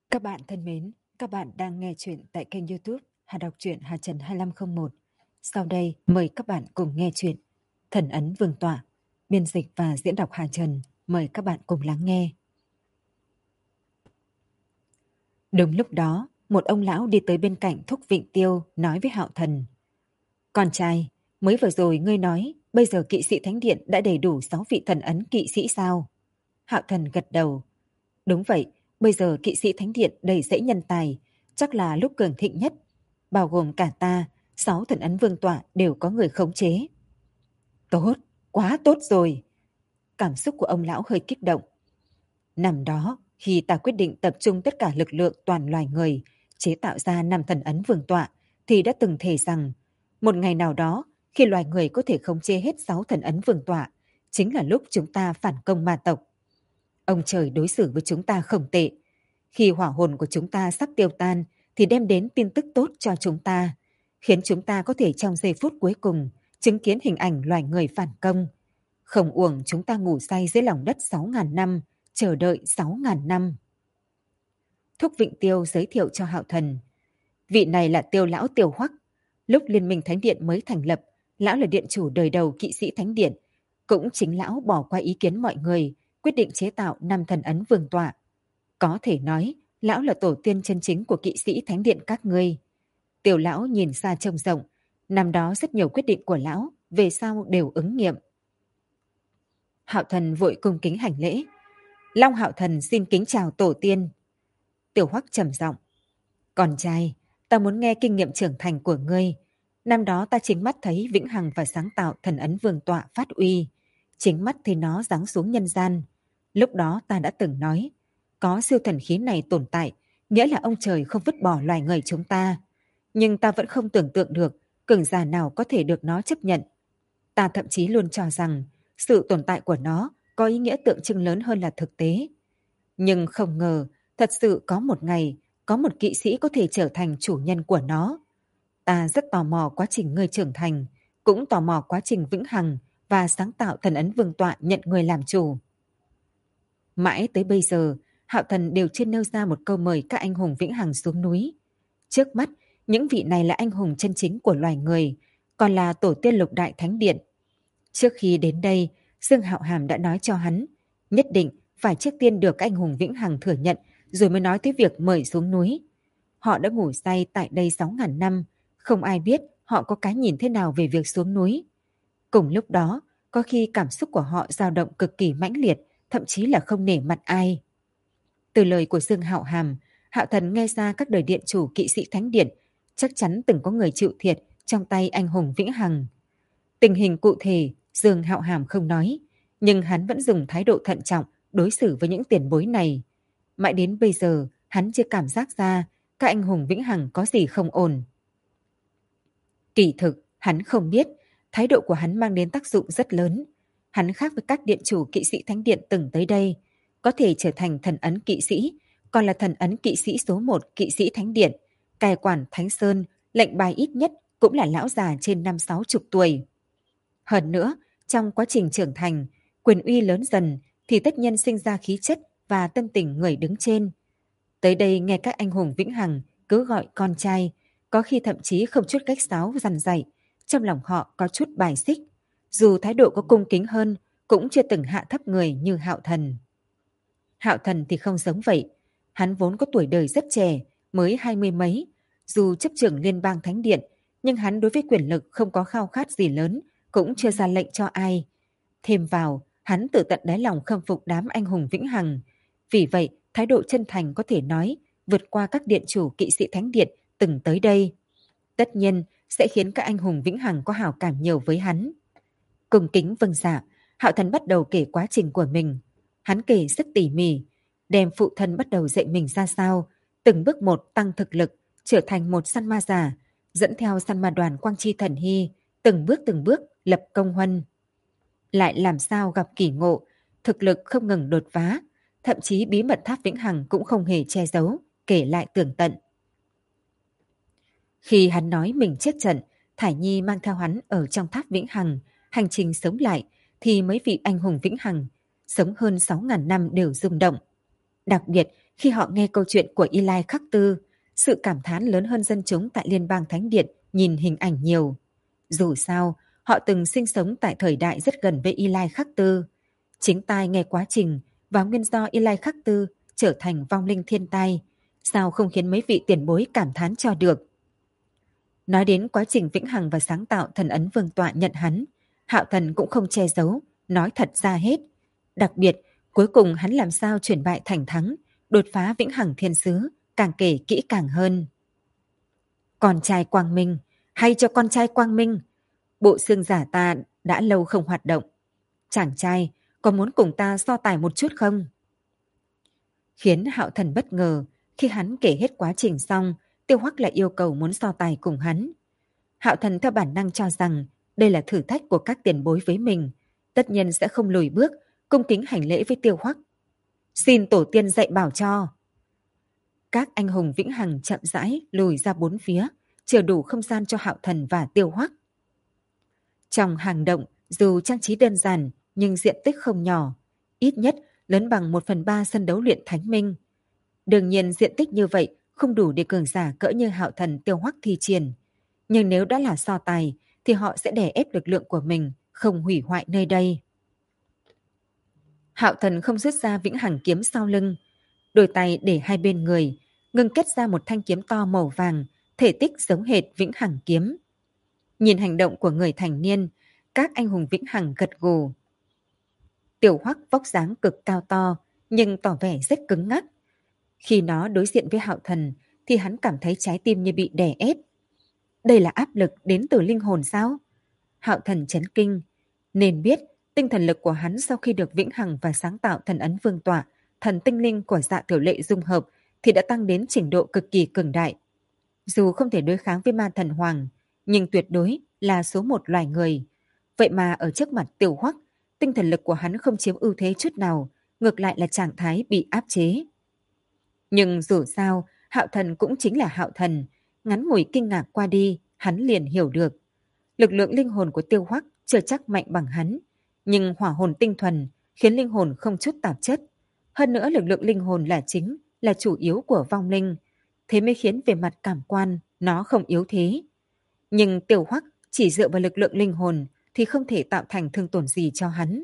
Các bạn thân mến, các bạn đang nghe chuyện tại kênh YouTube Hà Đọc truyện Hà Trần 2501. Sau đây mời các bạn cùng nghe chuyện Thần ấn vương tọa, biên dịch và diễn đọc Hà Trần. Mời các bạn cùng lắng nghe. Đúng lúc đó, một ông lão đi tới bên cạnh Thúc Vịnh Tiêu nói với Hạo Thần: "Con trai, mới vừa rồi ngươi nói bây giờ kỵ sĩ thánh điện đã đầy đủ 6 vị thần ấn kỵ sĩ sao?" Hạo Thần gật đầu. Đúng vậy, bây giờ kỵ sĩ thánh điện đầy rẫy nhân tài, chắc là lúc cường thịnh nhất, bao gồm cả ta, 6 thần ấn vương tọa đều có người khống chế. Tốt, quá tốt rồi. Cảm xúc của ông lão hơi kích động. Năm đó, khi ta quyết định tập trung tất cả lực lượng toàn loài người, chế tạo ra 5 thần ấn vương tọa, thì đã từng thề rằng, một ngày nào đó, khi loài người có thể khống chế hết 6 thần ấn vương tọa, chính là lúc chúng ta phản công ma tộc. Ông trời đối xử với chúng ta không tệ. Khi hỏa hồn của chúng ta sắp tiêu tan thì đem đến tin tức tốt cho chúng ta, khiến chúng ta có thể trong giây phút cuối cùng chứng kiến hình ảnh loài người phản công. Không uổng chúng ta ngủ say dưới lòng đất 6.000 năm, chờ đợi 6.000 năm. Thúc Vịnh Tiêu giới thiệu cho Hạo Thần. Vị này là Tiêu lão Tiêu Hoắc. Lúc Liên minh Thánh Điện mới thành lập, lão là điện chủ đời đầu kỵ sĩ Thánh Điện. Cũng chính lão bỏ qua ý kiến mọi người, quyết định chế tạo 5 thần ấn vương tọa. Có thể nói, lão là tổ tiên chân chính của kỵ sĩ Thánh Điện các ngươi. Tiểu lão nhìn xa trông rộng, năm đó rất nhiều quyết định của lão, về sau đều ứng nghiệm. Hạo Thần vội cung kính hành lễ. Long Hạo Thần xin kính chào tổ tiên. Tiểu Hoắc trầm giọng. Con trai, ta muốn nghe kinh nghiệm trưởng thành của ngươi. Năm đó ta chính mắt thấy vĩnh hằng và sáng tạo thần ấn vương tọa phát uy. Chính mắt thấy nó giáng xuống nhân gian. Lúc đó ta đã từng nói, có siêu thần khí này tồn tại, nghĩa là ông trời không vứt bỏ loài người chúng ta. Nhưng ta vẫn không tưởng tượng được cường giả nào có thể được nó chấp nhận. Ta thậm chí luôn cho rằng sự tồn tại của nó có ý nghĩa tượng trưng lớn hơn là thực tế. Nhưng không ngờ, thật sự có một ngày, có một kỵ sĩ có thể trở thành chủ nhân của nó. Ta rất tò mò quá trình ngươi trưởng thành, cũng tò mò quá trình vĩnh hằng và sáng tạo thần ấn vương tọa nhận ngươi làm chủ. Mãi tới bây giờ, Hạo Thần đều chưa nêu ra một câu mời các anh hùng vĩnh hằng xuống núi. Trước mắt, những vị này là anh hùng chân chính của loài người, còn là tổ tiên lục đại thánh điện. Trước khi đến đây, Dương Hạo Hàm đã nói cho hắn, nhất định phải trước tiên được các anh hùng vĩnh hằng thừa nhận, rồi mới nói tới việc mời xuống núi. Họ đã ngủ say tại đây 6.000 năm, không ai biết họ có cái nhìn thế nào về việc xuống núi. Cùng lúc đó, có khi cảm xúc của họ dao động cực kỳ mãnh liệt, thậm chí là không nể mặt ai. Từ lời của Dương Hạo Hàm, Hạo Thần nghe ra các đời điện chủ kỵ sĩ Thánh Điện chắc chắn từng có người chịu thiệt trong tay anh hùng vĩnh hằng. Tình hình cụ thể, Dương Hạo Hàm không nói, nhưng hắn vẫn dùng thái độ thận trọng đối xử với những tiền bối này. Mãi đến bây giờ, hắn chưa cảm giác ra các anh hùng vĩnh hằng có gì không ổn. Kỳ thực, hắn không biết, thái độ của hắn mang đến tác dụng rất lớn. Hắn khác với các điện chủ kỵ sĩ Thánh Điện từng tới đây, có thể trở thành thần ấn kỵ sĩ, còn là thần ấn kỵ sĩ số 1 kỵ sĩ Thánh Điện, cai quản Thánh Sơn, lệnh bài ít nhất cũng là lão già trên 50-60 tuổi. Hơn nữa, trong quá trình trưởng thành, quyền uy lớn dần thì tất nhiên sinh ra khí chất và tâm tình người đứng trên. Tới đây nghe các anh hùng vĩnh hằng cứ gọi con trai, có khi thậm chí không chút cách sáo dằn dạy, trong lòng họ có chút bài xích. Dù thái độ có cung kính hơn, cũng chưa từng hạ thấp người như Hạo Thần. Hạo Thần thì không giống vậy. Hắn vốn có tuổi đời rất trẻ, mới 20 mấy. Dù chấp trưởng Liên bang Thánh Điện, nhưng hắn đối với quyền lực không có khao khát gì lớn, cũng chưa ra lệnh cho ai. Thêm vào, hắn tự tận đáy lòng khâm phục đám anh hùng vĩnh hằng. Vì vậy, thái độ chân thành có thể nói vượt qua các điện chủ kỵ sĩ Thánh Điện từng tới đây. Tất nhiên, sẽ khiến các anh hùng vĩnh hằng có hảo cảm nhiều với hắn. Cung kính vâng dạ, Hạo Thần bắt đầu kể quá trình của mình. Hắn kể rất tỉ mỉ, đem phụ thân bắt đầu dạy mình ra sao, từng bước một tăng thực lực, trở thành một săn ma giả, dẫn theo săn ma đoàn Quang Chi Thần Hy, từng bước lập công huân. Lại làm sao gặp kỳ ngộ, thực lực không ngừng đột phá, thậm chí bí mật tháp vĩnh hằng cũng không hề che giấu, kể lại tường tận. Khi hắn nói mình chết trận, Thải Nhi mang theo hắn ở trong tháp vĩnh hằng, hành trình sống lại, thì mấy vị anh hùng vĩnh hằng, sống hơn 6.000 năm đều rung động. Đặc biệt khi họ nghe câu chuyện của Y Lai Khắc Tư, sự cảm thán lớn hơn dân chúng tại Liên bang Thánh Điện nhìn hình ảnh nhiều. Dù sao, họ từng sinh sống tại thời đại rất gần với Y Lai Khắc Tư. Chính tai nghe quá trình và nguyên do Y Lai Khắc Tư trở thành vong linh thiên tai, sao không khiến mấy vị tiền bối cảm thán cho được. Nói đến quá trình vĩnh hằng và sáng tạo thần ấn vương tọa nhận hắn, Hạo Thần cũng không che giấu, nói thật ra hết. Đặc biệt, cuối cùng hắn làm sao chuyển bại thành thắng, đột phá vĩnh hằng thiên sứ, càng kể kỹ càng hơn. Con trai Quang Minh, hay cho con trai Quang Minh, bộ xương giả ta đã lâu không hoạt động. Chàng trai, có muốn cùng ta so tài một chút không? Khiến Hạo Thần bất ngờ, khi hắn kể hết quá trình xong, Tiêu Hoắc lại yêu cầu muốn so tài cùng hắn. Hạo Thần theo bản năng cho rằng đây là thử thách của các tiền bối với mình, tất nhiên sẽ không lùi bước, cung kính hành lễ với Tiêu Hoắc. Xin tổ tiên dạy bảo cho. Các anh hùng vĩnh hằng chậm rãi lùi ra bốn phía, chừa đủ không gian cho Hạo Thần và Tiêu Hoắc. Trong hang động, dù trang trí đơn giản nhưng diện tích không nhỏ, ít nhất lớn bằng 1/3 sân đấu luyện thánh minh. Đương nhiên diện tích như vậy không đủ để cường giả cỡ như Hạo Thần Tiêu Hoắc thi triển. Nhưng nếu đã là so tài thì họ sẽ đè ép lực lượng của mình, không hủy hoại nơi đây. Hạo Thần không rút ra vĩnh hằng kiếm sau lưng, đôi tay để hai bên người, ngưng kết ra một thanh kiếm to màu vàng, thể tích giống hệt vĩnh hằng kiếm. Nhìn hành động của người thành niên, các anh hùng vĩnh hằng gật gù. Tiểu Hoắc vóc dáng cực cao to, nhưng tỏ vẻ rất cứng ngắc. Khi nó đối diện với Hạo Thần, thì hắn cảm thấy trái tim như bị đè ép. Đây là áp lực đến từ linh hồn sao? Hạo Thần chấn kinh, nên biết tinh thần lực của hắn sau khi được vĩnh hằng và sáng tạo thần ấn vương tọa, thần tinh linh của Dạ Tiểu Lệ dung hợp thì đã tăng đến trình độ cực kỳ cường đại. Dù không thể đối kháng với ma thần hoàng, nhưng tuyệt đối là số một loài người. Vậy mà ở trước mặt Tiểu Hoắc, tinh thần lực của hắn không chiếm ưu thế chút nào, ngược lại là trạng thái bị áp chế. Nhưng dù sao, Hạo Thần cũng chính là Hạo Thần, ngắn ngủi kinh ngạc qua đi, hắn liền hiểu được. Lực lượng linh hồn của Tiêu Hoắc chưa chắc mạnh bằng hắn, nhưng hỏa hồn tinh thuần khiến linh hồn không chút tạp chất. Hơn nữa lực lượng linh hồn là chính, là chủ yếu của vong linh, thế mới khiến về mặt cảm quan nó không yếu thế. Nhưng Tiêu Hoắc chỉ dựa vào lực lượng linh hồn thì không thể tạo thành thương tổn gì cho hắn.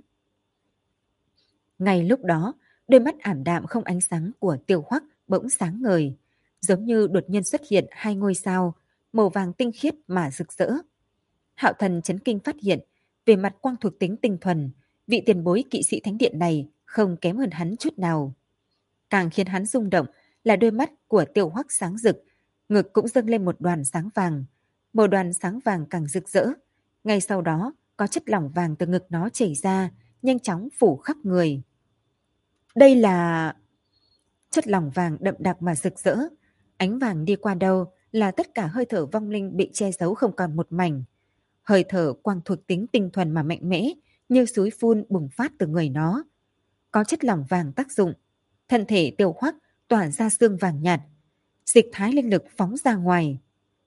Ngay lúc đó, đôi mắt ảm đạm không ánh sáng của Tiêu Hoắc bỗng sáng ngời, giống như đột nhiên xuất hiện hai ngôi sao, màu vàng tinh khiết mà rực rỡ. Hạo Thần chấn kinh phát hiện, về mặt quang thuộc tính tinh thuần, vị tiền bối kỵ sĩ thánh điện này không kém hơn hắn chút nào. Càng khiến hắn rung động là đôi mắt của Tiêu Hoắc sáng rực, ngực cũng dâng lên một đoàn sáng vàng. Màu đoàn sáng vàng càng rực rỡ, ngay sau đó có chất lỏng vàng từ ngực nó chảy ra, nhanh chóng phủ khắp người. Đây là... Chất lỏng vàng đậm đặc mà rực rỡ, ánh vàng đi qua đâu là tất cả hơi thở vong linh bị che giấu không còn một mảnh. Hơi thở quang thuộc tính tinh thuần mà mạnh mẽ, như suối phun bùng phát từ người nó. Có chất lỏng vàng tác dụng, thân thể Tiêu Hoắc tỏa ra xương vàng nhạt, dịch thái linh lực phóng ra ngoài.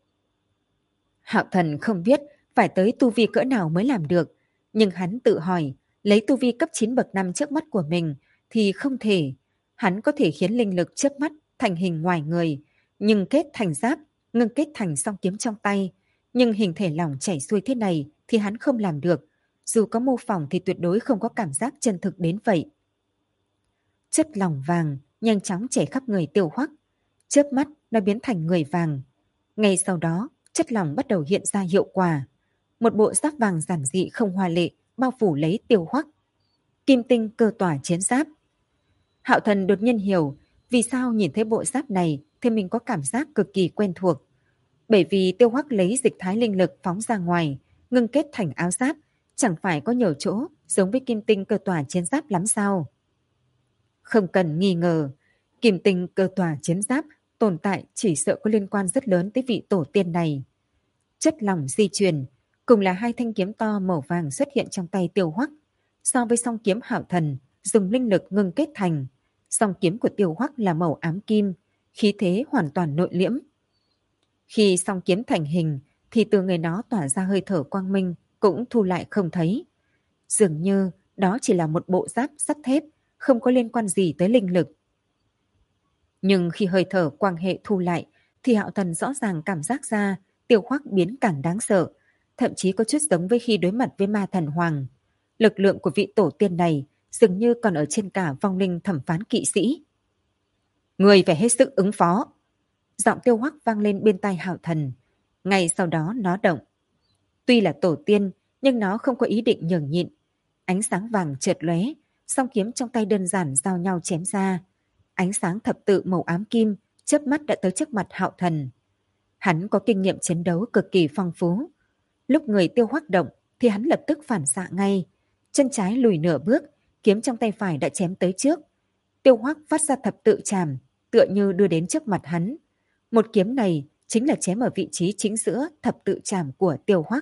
Hạo Thần không biết phải tới tu vi cỡ nào mới làm được, nhưng hắn tự hỏi, lấy tu vi cấp 9 bậc 5 trước mắt của mình thì không thể. Hắn có thể khiến linh lực chớp mắt thành hình ngoài người, nhưng kết thành giáp, ngưng kết thành song kiếm trong tay. Nhưng hình thể lỏng chảy xuôi thế này thì hắn không làm được. Dù có mô phỏng thì tuyệt đối không có cảm giác chân thực đến vậy. Chất lỏng vàng nhanh chóng chảy khắp người Tiêu Hoắc. Chớp mắt nó biến thành người vàng. Ngay sau đó, chất lỏng bắt đầu hiện ra hiệu quả. Một bộ giáp vàng giản dị không hoa lệ bao phủ lấy Tiêu Hoắc. Kim tinh cơ tỏa chiến giáp. Hạo Thần đột nhiên hiểu vì sao nhìn thấy bộ giáp này thì mình có cảm giác cực kỳ quen thuộc. Bởi vì Tiêu Hoắc lấy dịch thái linh lực phóng ra ngoài, ngưng kết thành áo giáp, chẳng phải có nhiều chỗ giống với kim tinh cơ tỏa chiến giáp lắm sao? Không cần nghi ngờ, kim tinh cơ tỏa chiến giáp tồn tại chỉ sợ có liên quan rất lớn tới vị tổ tiên này. Chất lỏng di chuyển, cùng là hai thanh kiếm to màu vàng xuất hiện trong tay Tiêu Hoắc. So với song kiếm Hạo Thần, dùng linh lực ngưng kết thành, song kiếm của Tiêu Hoắc là màu ám kim, khí thế hoàn toàn nội liễm. Khi song kiếm thành hình, thì từ người nó tỏa ra hơi thở quang minh cũng thu lại không thấy. Dường như đó chỉ là một bộ giáp sắt thép, không có liên quan gì tới linh lực. Nhưng khi hơi thở quang hệ thu lại, thì Hạo Thần rõ ràng cảm giác ra Tiêu Hoắc biến càng đáng sợ, thậm chí có chút giống với khi đối mặt với ma thần hoàng. Lực lượng của vị tổ tiên này dường như còn ở trên cả vong linh thẩm phán kỵ sĩ. Người phải hết sức ứng phó. Giọng Tiêu Hoắc vang lên bên tai Hạo Thần. Ngay sau đó nó động. Tuy là tổ tiên, nhưng nó không có ý định nhường nhịn. Ánh sáng vàng chợt lóe, song kiếm trong tay đơn giản giao nhau chém ra. Ánh sáng thập tự màu ám kim chớp mắt đã tới trước mặt Hạo Thần. Hắn có kinh nghiệm chiến đấu cực kỳ phong phú. Lúc người Tiêu Hoắc động thì hắn lập tức phản xạ ngay. Chân trái lùi nửa bước, kiếm trong tay phải đã chém tới trước. Tiêu Hoắc phát ra thập tự chàm, tựa như đưa đến trước mặt hắn. Một kiếm này chính là chém ở vị trí chính giữa thập tự chàm của Tiêu Hoắc.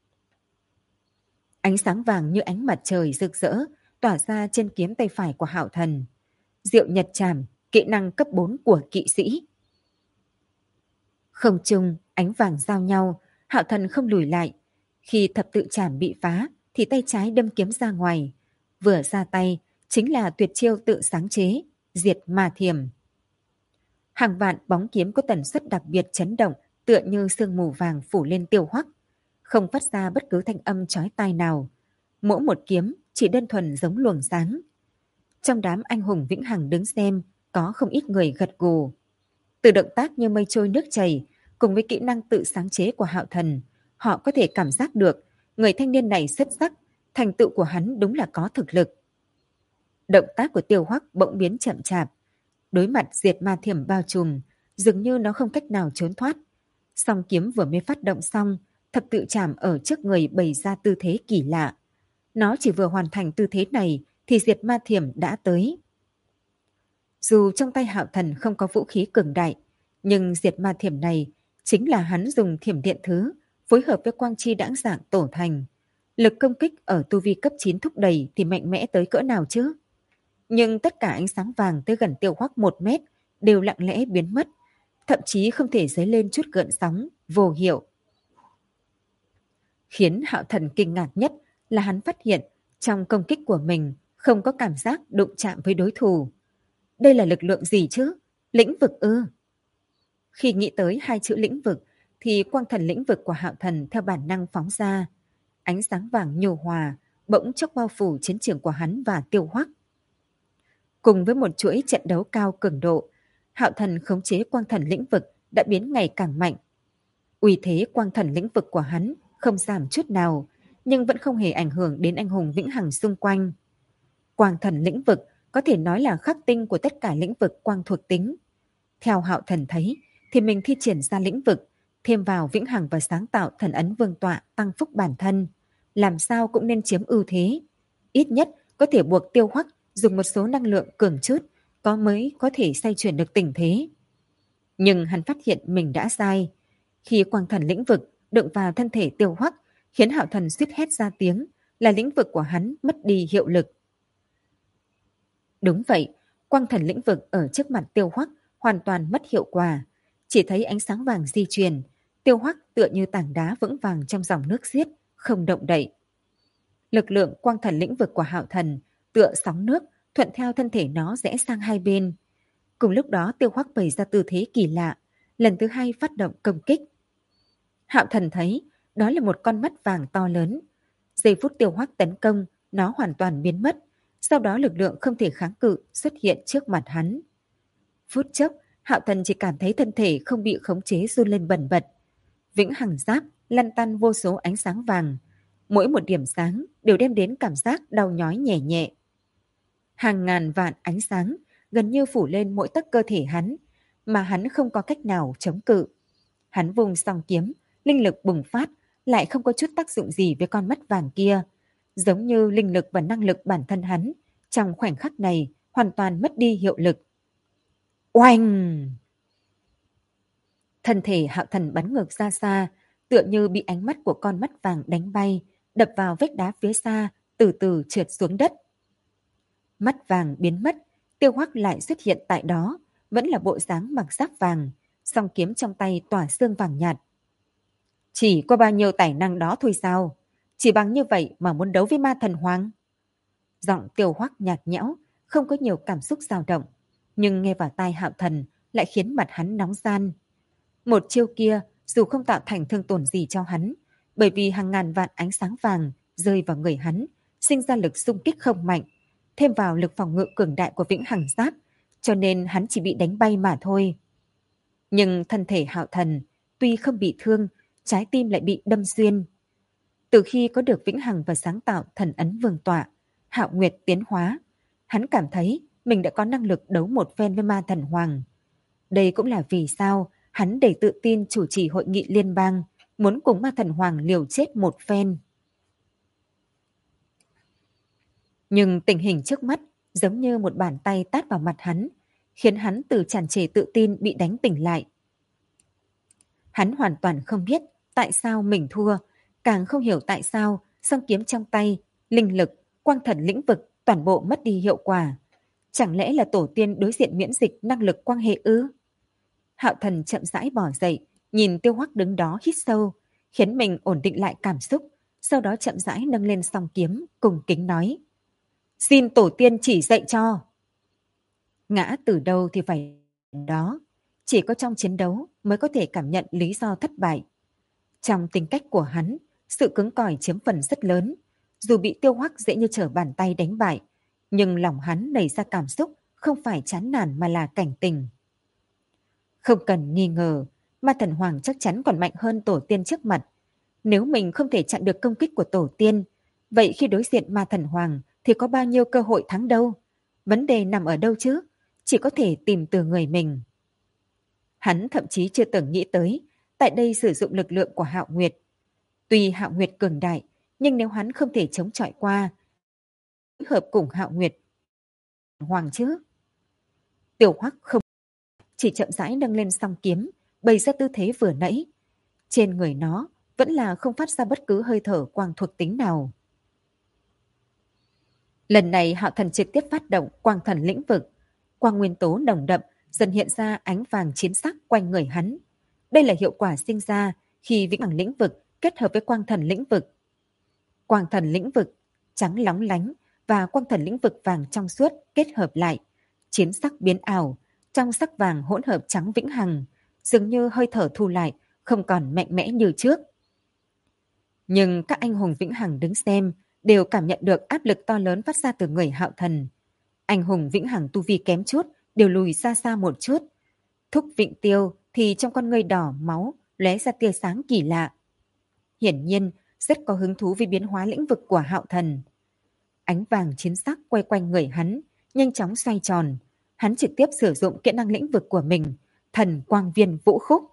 Ánh sáng vàng như ánh mặt trời rực rỡ tỏa ra trên kiếm tay phải của Hạo Thần. Diệu Nhật Trảm, kỹ năng cấp 4 của kỵ sĩ. Không trung, ánh vàng giao nhau, Hạo Thần không lùi lại. Khi thập tự chảm bị phá, thì tay trái đâm kiếm ra ngoài. Vừa ra tay, chính là tuyệt chiêu tự sáng chế, diệt ma thiểm. Hàng vạn bóng kiếm có tần suất đặc biệt chấn động, tựa như sương mù vàng phủ lên Tiêu Hoắc, không phát ra bất cứ thanh âm chói tai nào. Mỗi một kiếm chỉ đơn thuần giống luồng sáng. Trong đám anh hùng vĩnh hằng đứng xem, có không ít người gật gù. Từ động tác như mây trôi nước chảy, cùng với kỹ năng tự sáng chế của Hạo Thần, họ có thể cảm giác được người thanh niên này xuất sắc, thành tựu của hắn đúng là có thực lực. Động tác của Tiêu Hoắc bỗng biến chậm chạp, đối mặt diệt ma thiểm bao trùm, dường như nó không cách nào trốn thoát. Song kiếm vừa mới phát động xong, thập tự chảm ở trước người bày ra tư thế kỳ lạ. Nó chỉ vừa hoàn thành tư thế này thì diệt ma thiểm đã tới. Dù trong tay Hạo Thần không có vũ khí cường đại, nhưng diệt ma thiểm này chính là hắn dùng thiểm điện thứ phối hợp với quang chi đãng dạng tổ thành. Lực công kích ở tu vi cấp 9 thúc đẩy thì mạnh mẽ tới cỡ nào chứ? Nhưng tất cả ánh sáng vàng tới gần Tiêu Hoắc 1 mét đều lặng lẽ biến mất, thậm chí không thể dấy lên chút gợn sóng, vô hiệu. Khiến Hạo Thần kinh ngạc nhất là hắn phát hiện trong công kích của mình không có cảm giác đụng chạm với đối thủ. Đây là lực lượng gì chứ? Lĩnh vực ư? Khi nghĩ tới hai chữ lĩnh vực thì quang thần lĩnh vực của Hạo Thần theo bản năng phóng ra. Ánh sáng vàng nhu hòa bỗng chốc bao phủ chiến trường của hắn và Tiêu Hoắc. Cùng với một chuỗi trận đấu cao cường độ, Hạo Thần khống chế quang thần lĩnh vực đã biến ngày càng mạnh. Uy thế quang thần lĩnh vực của hắn không giảm chút nào, nhưng vẫn không hề ảnh hưởng đến anh hùng vĩnh hằng xung quanh. Quang thần lĩnh vực có thể nói là khắc tinh của tất cả lĩnh vực quang thuộc tính. Theo Hạo Thần thấy, thì mình thi triển ra lĩnh vực, thêm vào vĩnh hằng và sáng tạo thần ấn vương tọa tăng phúc bản thân, làm sao cũng nên chiếm ưu thế. Ít nhất có thể buộc Tiêu Hoắc dùng một số năng lượng cường chút, mới có thể xoay chuyển được tình thế. Nhưng hắn phát hiện mình đã sai. Khi quang thần lĩnh vực đụng vào thân thể Tiêu Hoắc, khiến Hạo Thần suýt hét ra tiếng là lĩnh vực của hắn mất đi hiệu lực. Đúng vậy, quang thần lĩnh vực ở trước mặt Tiêu Hoắc hoàn toàn mất hiệu quả. Chỉ thấy ánh sáng vàng di chuyển, Tiêu Hoắc tựa như tảng đá vững vàng trong dòng nước xiết, không động đậy. Lực lượng quang thần lĩnh vực của Hạo Thần tựa sóng nước, thuận theo thân thể nó rẽ sang hai bên. Cùng lúc đó Tiêu Hoắc bày ra tư thế kỳ lạ, lần thứ hai phát động công kích. Hạo Thần thấy đó là một con mắt vàng to lớn. Giây phút Tiêu Hoắc tấn công, nó hoàn toàn biến mất. Sau đó lực lượng không thể kháng cự xuất hiện trước mặt hắn. Phút chốc, Hạo Thần chỉ cảm thấy thân thể không bị khống chế run lên bần bật. Vĩnh hằng giáp lăn tăn vô số ánh sáng vàng. Mỗi một điểm sáng đều đem đến cảm giác đau nhói nhẹ nhẹ. Hàng ngàn vạn ánh sáng gần như phủ lên mỗi tấc cơ thể hắn, mà hắn không có cách nào chống cự. Hắn vùng song kiếm, linh lực bùng phát, lại không có chút tác dụng gì với con mắt vàng kia. Giống như linh lực và năng lực bản thân hắn, trong khoảnh khắc này hoàn toàn mất đi hiệu lực. Oanh! Thân thể Hạo Thần bắn ngược ra xa, tựa như bị ánh mắt của con mắt vàng đánh bay, đập vào vách đá phía xa, từ từ trượt xuống đất. Mắt vàng biến mất, Tiêu Hoắc lại xuất hiện tại đó, vẫn là bộ dáng mặc giáp vàng, song kiếm trong tay tỏa xương vàng nhạt. Chỉ có bao nhiêu tài năng đó thôi sao? Chỉ bằng như vậy mà muốn đấu với ma thần hoàng? Giọng Tiêu Hoắc nhạt nhẽo, không có nhiều cảm xúc dao động. nhưng nghe vào tai Hạo Thần lại khiến mặt hắn nóng gian. Một chiêu kia dù không tạo thành thương tổn gì cho hắn, bởi vì hàng ngàn vạn ánh sáng vàng rơi vào người hắn, sinh ra lực xung kích không mạnh, thêm vào lực phòng ngự cường đại của Vĩnh Hằng Giáp, cho nên hắn chỉ bị đánh bay mà thôi. Nhưng thân thể Hạo Thần tuy không bị thương, trái tim lại bị đâm xuyên. Từ khi có được Vĩnh Hằng và sáng tạo thần ấn vương tọa, Hạo Nguyệt tiến hóa, hắn cảm thấy mình đã có năng lực đấu một phen với Ma Thần Hoàng. Đây cũng là vì sao hắn đầy tự tin chủ trì hội nghị liên bang, muốn cùng Ma Thần Hoàng liều chết một phen. Nhưng tình hình trước mắt giống như một bàn tay tát vào mặt hắn, khiến hắn từ tràn trề tự tin bị đánh tỉnh lại. Hắn hoàn toàn không biết tại sao mình thua, càng không hiểu tại sao song kiếm trong tay, linh lực, quang thần lĩnh vực toàn bộ mất đi hiệu quả. Chẳng lẽ là tổ tiên đối diện miễn dịch năng lực quang hệ ư? Hạo Thần chậm rãi bỏ dậy, nhìn Tiêu Hoắc đứng đó hít sâu, khiến mình ổn định lại cảm xúc, sau đó chậm rãi nâng lên song kiếm, cùng kính nói: "Xin tổ tiên chỉ dạy cho." Ngã từ đâu thì phải đó, chỉ có trong chiến đấu mới có thể cảm nhận lý do thất bại. Trong tính cách của hắn, sự cứng cỏi chiếm phần rất lớn, dù bị Tiêu Hoắc dễ như trở bàn tay đánh bại, nhưng lòng hắn nảy ra cảm xúc không phải chán nản mà là cảnh tỉnh. Không cần nghi ngờ, Ma Thần Hoàng chắc chắn còn mạnh hơn tổ tiên trước mặt. Nếu mình không thể chặn được công kích của tổ tiên, vậy khi đối diện Ma Thần Hoàng thì có bao nhiêu cơ hội thắng đâu? Vấn đề nằm ở đâu chứ? Chỉ có thể tìm từ người mình. Hắn thậm chí chưa từng nghĩ tới tại đây sử dụng lực lượng của Hạo Nguyệt. Tuy Hạo Nguyệt cường đại, nhưng nếu hắn không thể chống chọi qua, phối hợp cùng Hạo Nguyệt Hoàng chứ? Tiểu Hoắc không chỉ chậm rãi nâng lên song kiếm, bày ra tư thế vừa nãy. Trên người nó vẫn là không phát ra bất cứ hơi thở quang thuộc tính nào. Lần này Hạo Thần trực tiếp phát động quang thần lĩnh vực, quang nguyên tố nồng đậm dần hiện ra ánh vàng chiến sắc quanh người hắn. Đây là hiệu quả sinh ra khi vĩnh hằng lĩnh vực kết hợp với quang thần lĩnh vực. Quang thần lĩnh vực trắng lóng lánh và quang thần lĩnh vực vàng trong suốt kết hợp lại, chiến sắc biến ảo, trong sắc vàng hỗn hợp trắng vĩnh hằng, dường như hơi thở thu lại, không còn mạnh mẽ như trước. Nhưng các anh hùng vĩnh hằng đứng xem đều cảm nhận được áp lực to lớn phát ra từ người Hạo Thần. Anh hùng vĩnh hằng tu vi kém chút đều lùi xa xa một chút. Thúc Vịnh Tiêu thì trong con ngươi đỏ máu lóe ra tia sáng kỳ lạ. Hiển nhiên rất có hứng thú với biến hóa lĩnh vực của Hạo Thần. Ánh vàng chiến sắc quay quanh người hắn, nhanh chóng xoay tròn. Hắn trực tiếp sử dụng kỹ năng lĩnh vực của mình, Thần Quang Viên Vũ Khúc.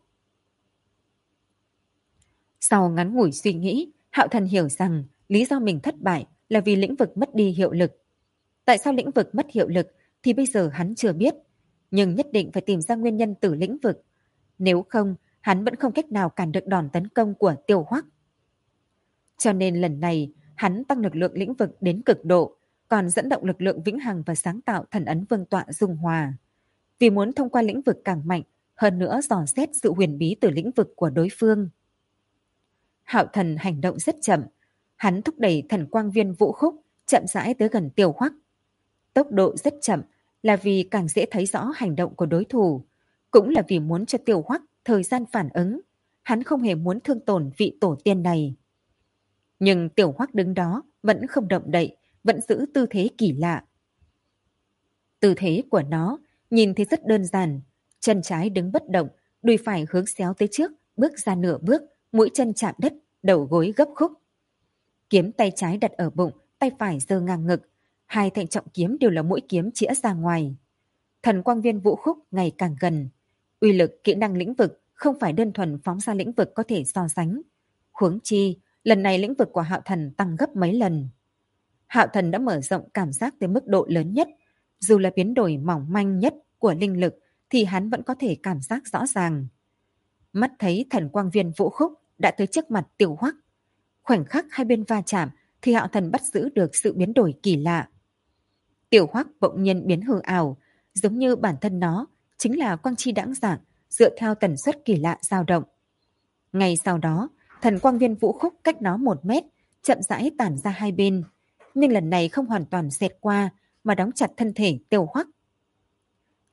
Sau ngắn ngủi suy nghĩ, Hạo Thần hiểu rằng lý do mình thất bại là vì lĩnh vực mất đi hiệu lực. Tại sao lĩnh vực mất hiệu lực thì bây giờ hắn chưa biết, nhưng nhất định phải tìm ra nguyên nhân từ lĩnh vực. Nếu không, hắn vẫn không cách nào cản được đòn tấn công của Tiêu Hoắc. Cho nên lần này, hắn tăng lực lượng lĩnh vực đến cực độ, còn dẫn động lực lượng vĩnh hằng và sáng tạo thần ấn vương tọa dung hòa. Vì muốn thông qua lĩnh vực càng mạnh, hơn nữa dò xét sự huyền bí từ lĩnh vực của đối phương. Hạo Thần hành động rất chậm, hắn thúc đẩy thần quang viên vũ khúc chậm rãi tới gần Tiêu Hoắc. Tốc độ rất chậm là vì càng dễ thấy rõ hành động của đối thủ, cũng là vì muốn cho Tiêu Hoắc thời gian phản ứng. Hắn không hề muốn thương tổn vị tổ tiên này. Nhưng Tiểu Hoắc đứng đó vẫn không động đậy, vẫn giữ tư thế kỳ lạ. Tư thế của nó nhìn thấy rất đơn giản, chân trái đứng bất động, đùi phải hướng xéo tới trước, bước ra nửa bước, mũi chân chạm đất, đầu gối gấp khúc. Kiếm tay trái đặt ở bụng, tay phải giơ ngang ngực, hai thanh trọng kiếm đều là mũi kiếm chĩa ra ngoài. Thần quang viên vũ khúc ngày càng gần, uy lực kỹ năng lĩnh vực không phải đơn thuần phóng ra lĩnh vực có thể so sánh. Huống chi, lần này lĩnh vực của Hạo Thần tăng gấp mấy lần. Hạo Thần đã mở rộng cảm giác tới mức độ lớn nhất, dù là biến đổi mỏng manh nhất của linh lực thì hắn vẫn có thể cảm giác rõ ràng. Mắt thấy thần quang viên vũ khúc đã tới trước mặt Tiểu Hoắc. Khoảnh khắc hai bên va chạm thì Hạo Thần bắt giữ được sự biến đổi kỳ lạ. Tiểu Hoắc bỗng nhiên biến hư ảo, giống như bản thân nó chính là quang chi đãng dạng, dựa theo tần suất kỳ lạ dao động. Ngay sau đó, thần quang viên vũ khúc cách nó 1 mét, chậm rãi tản ra hai bên, nhưng lần này không hoàn toàn xẹt qua mà đóng chặt thân thể Tiểu Hoắc.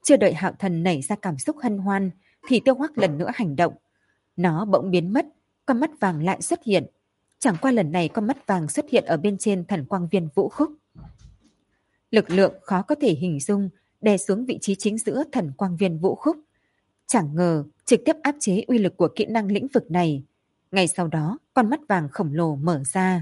Chưa đợi Hạo Thần nảy ra cảm xúc hân hoan, thì Tiêu Hoắc lần nữa hành động. Nó bỗng biến mất, con mắt vàng lại xuất hiện. Chẳng qua lần này con mắt vàng xuất hiện ở bên trên thần quang viên vũ khúc. Lực lượng khó có thể hình dung đè xuống vị trí chính giữa thần quang viên vũ khúc. Chẳng ngờ trực tiếp áp chế uy lực của kỹ năng lĩnh vực này. Ngay sau đó, con mắt vàng khổng lồ mở ra.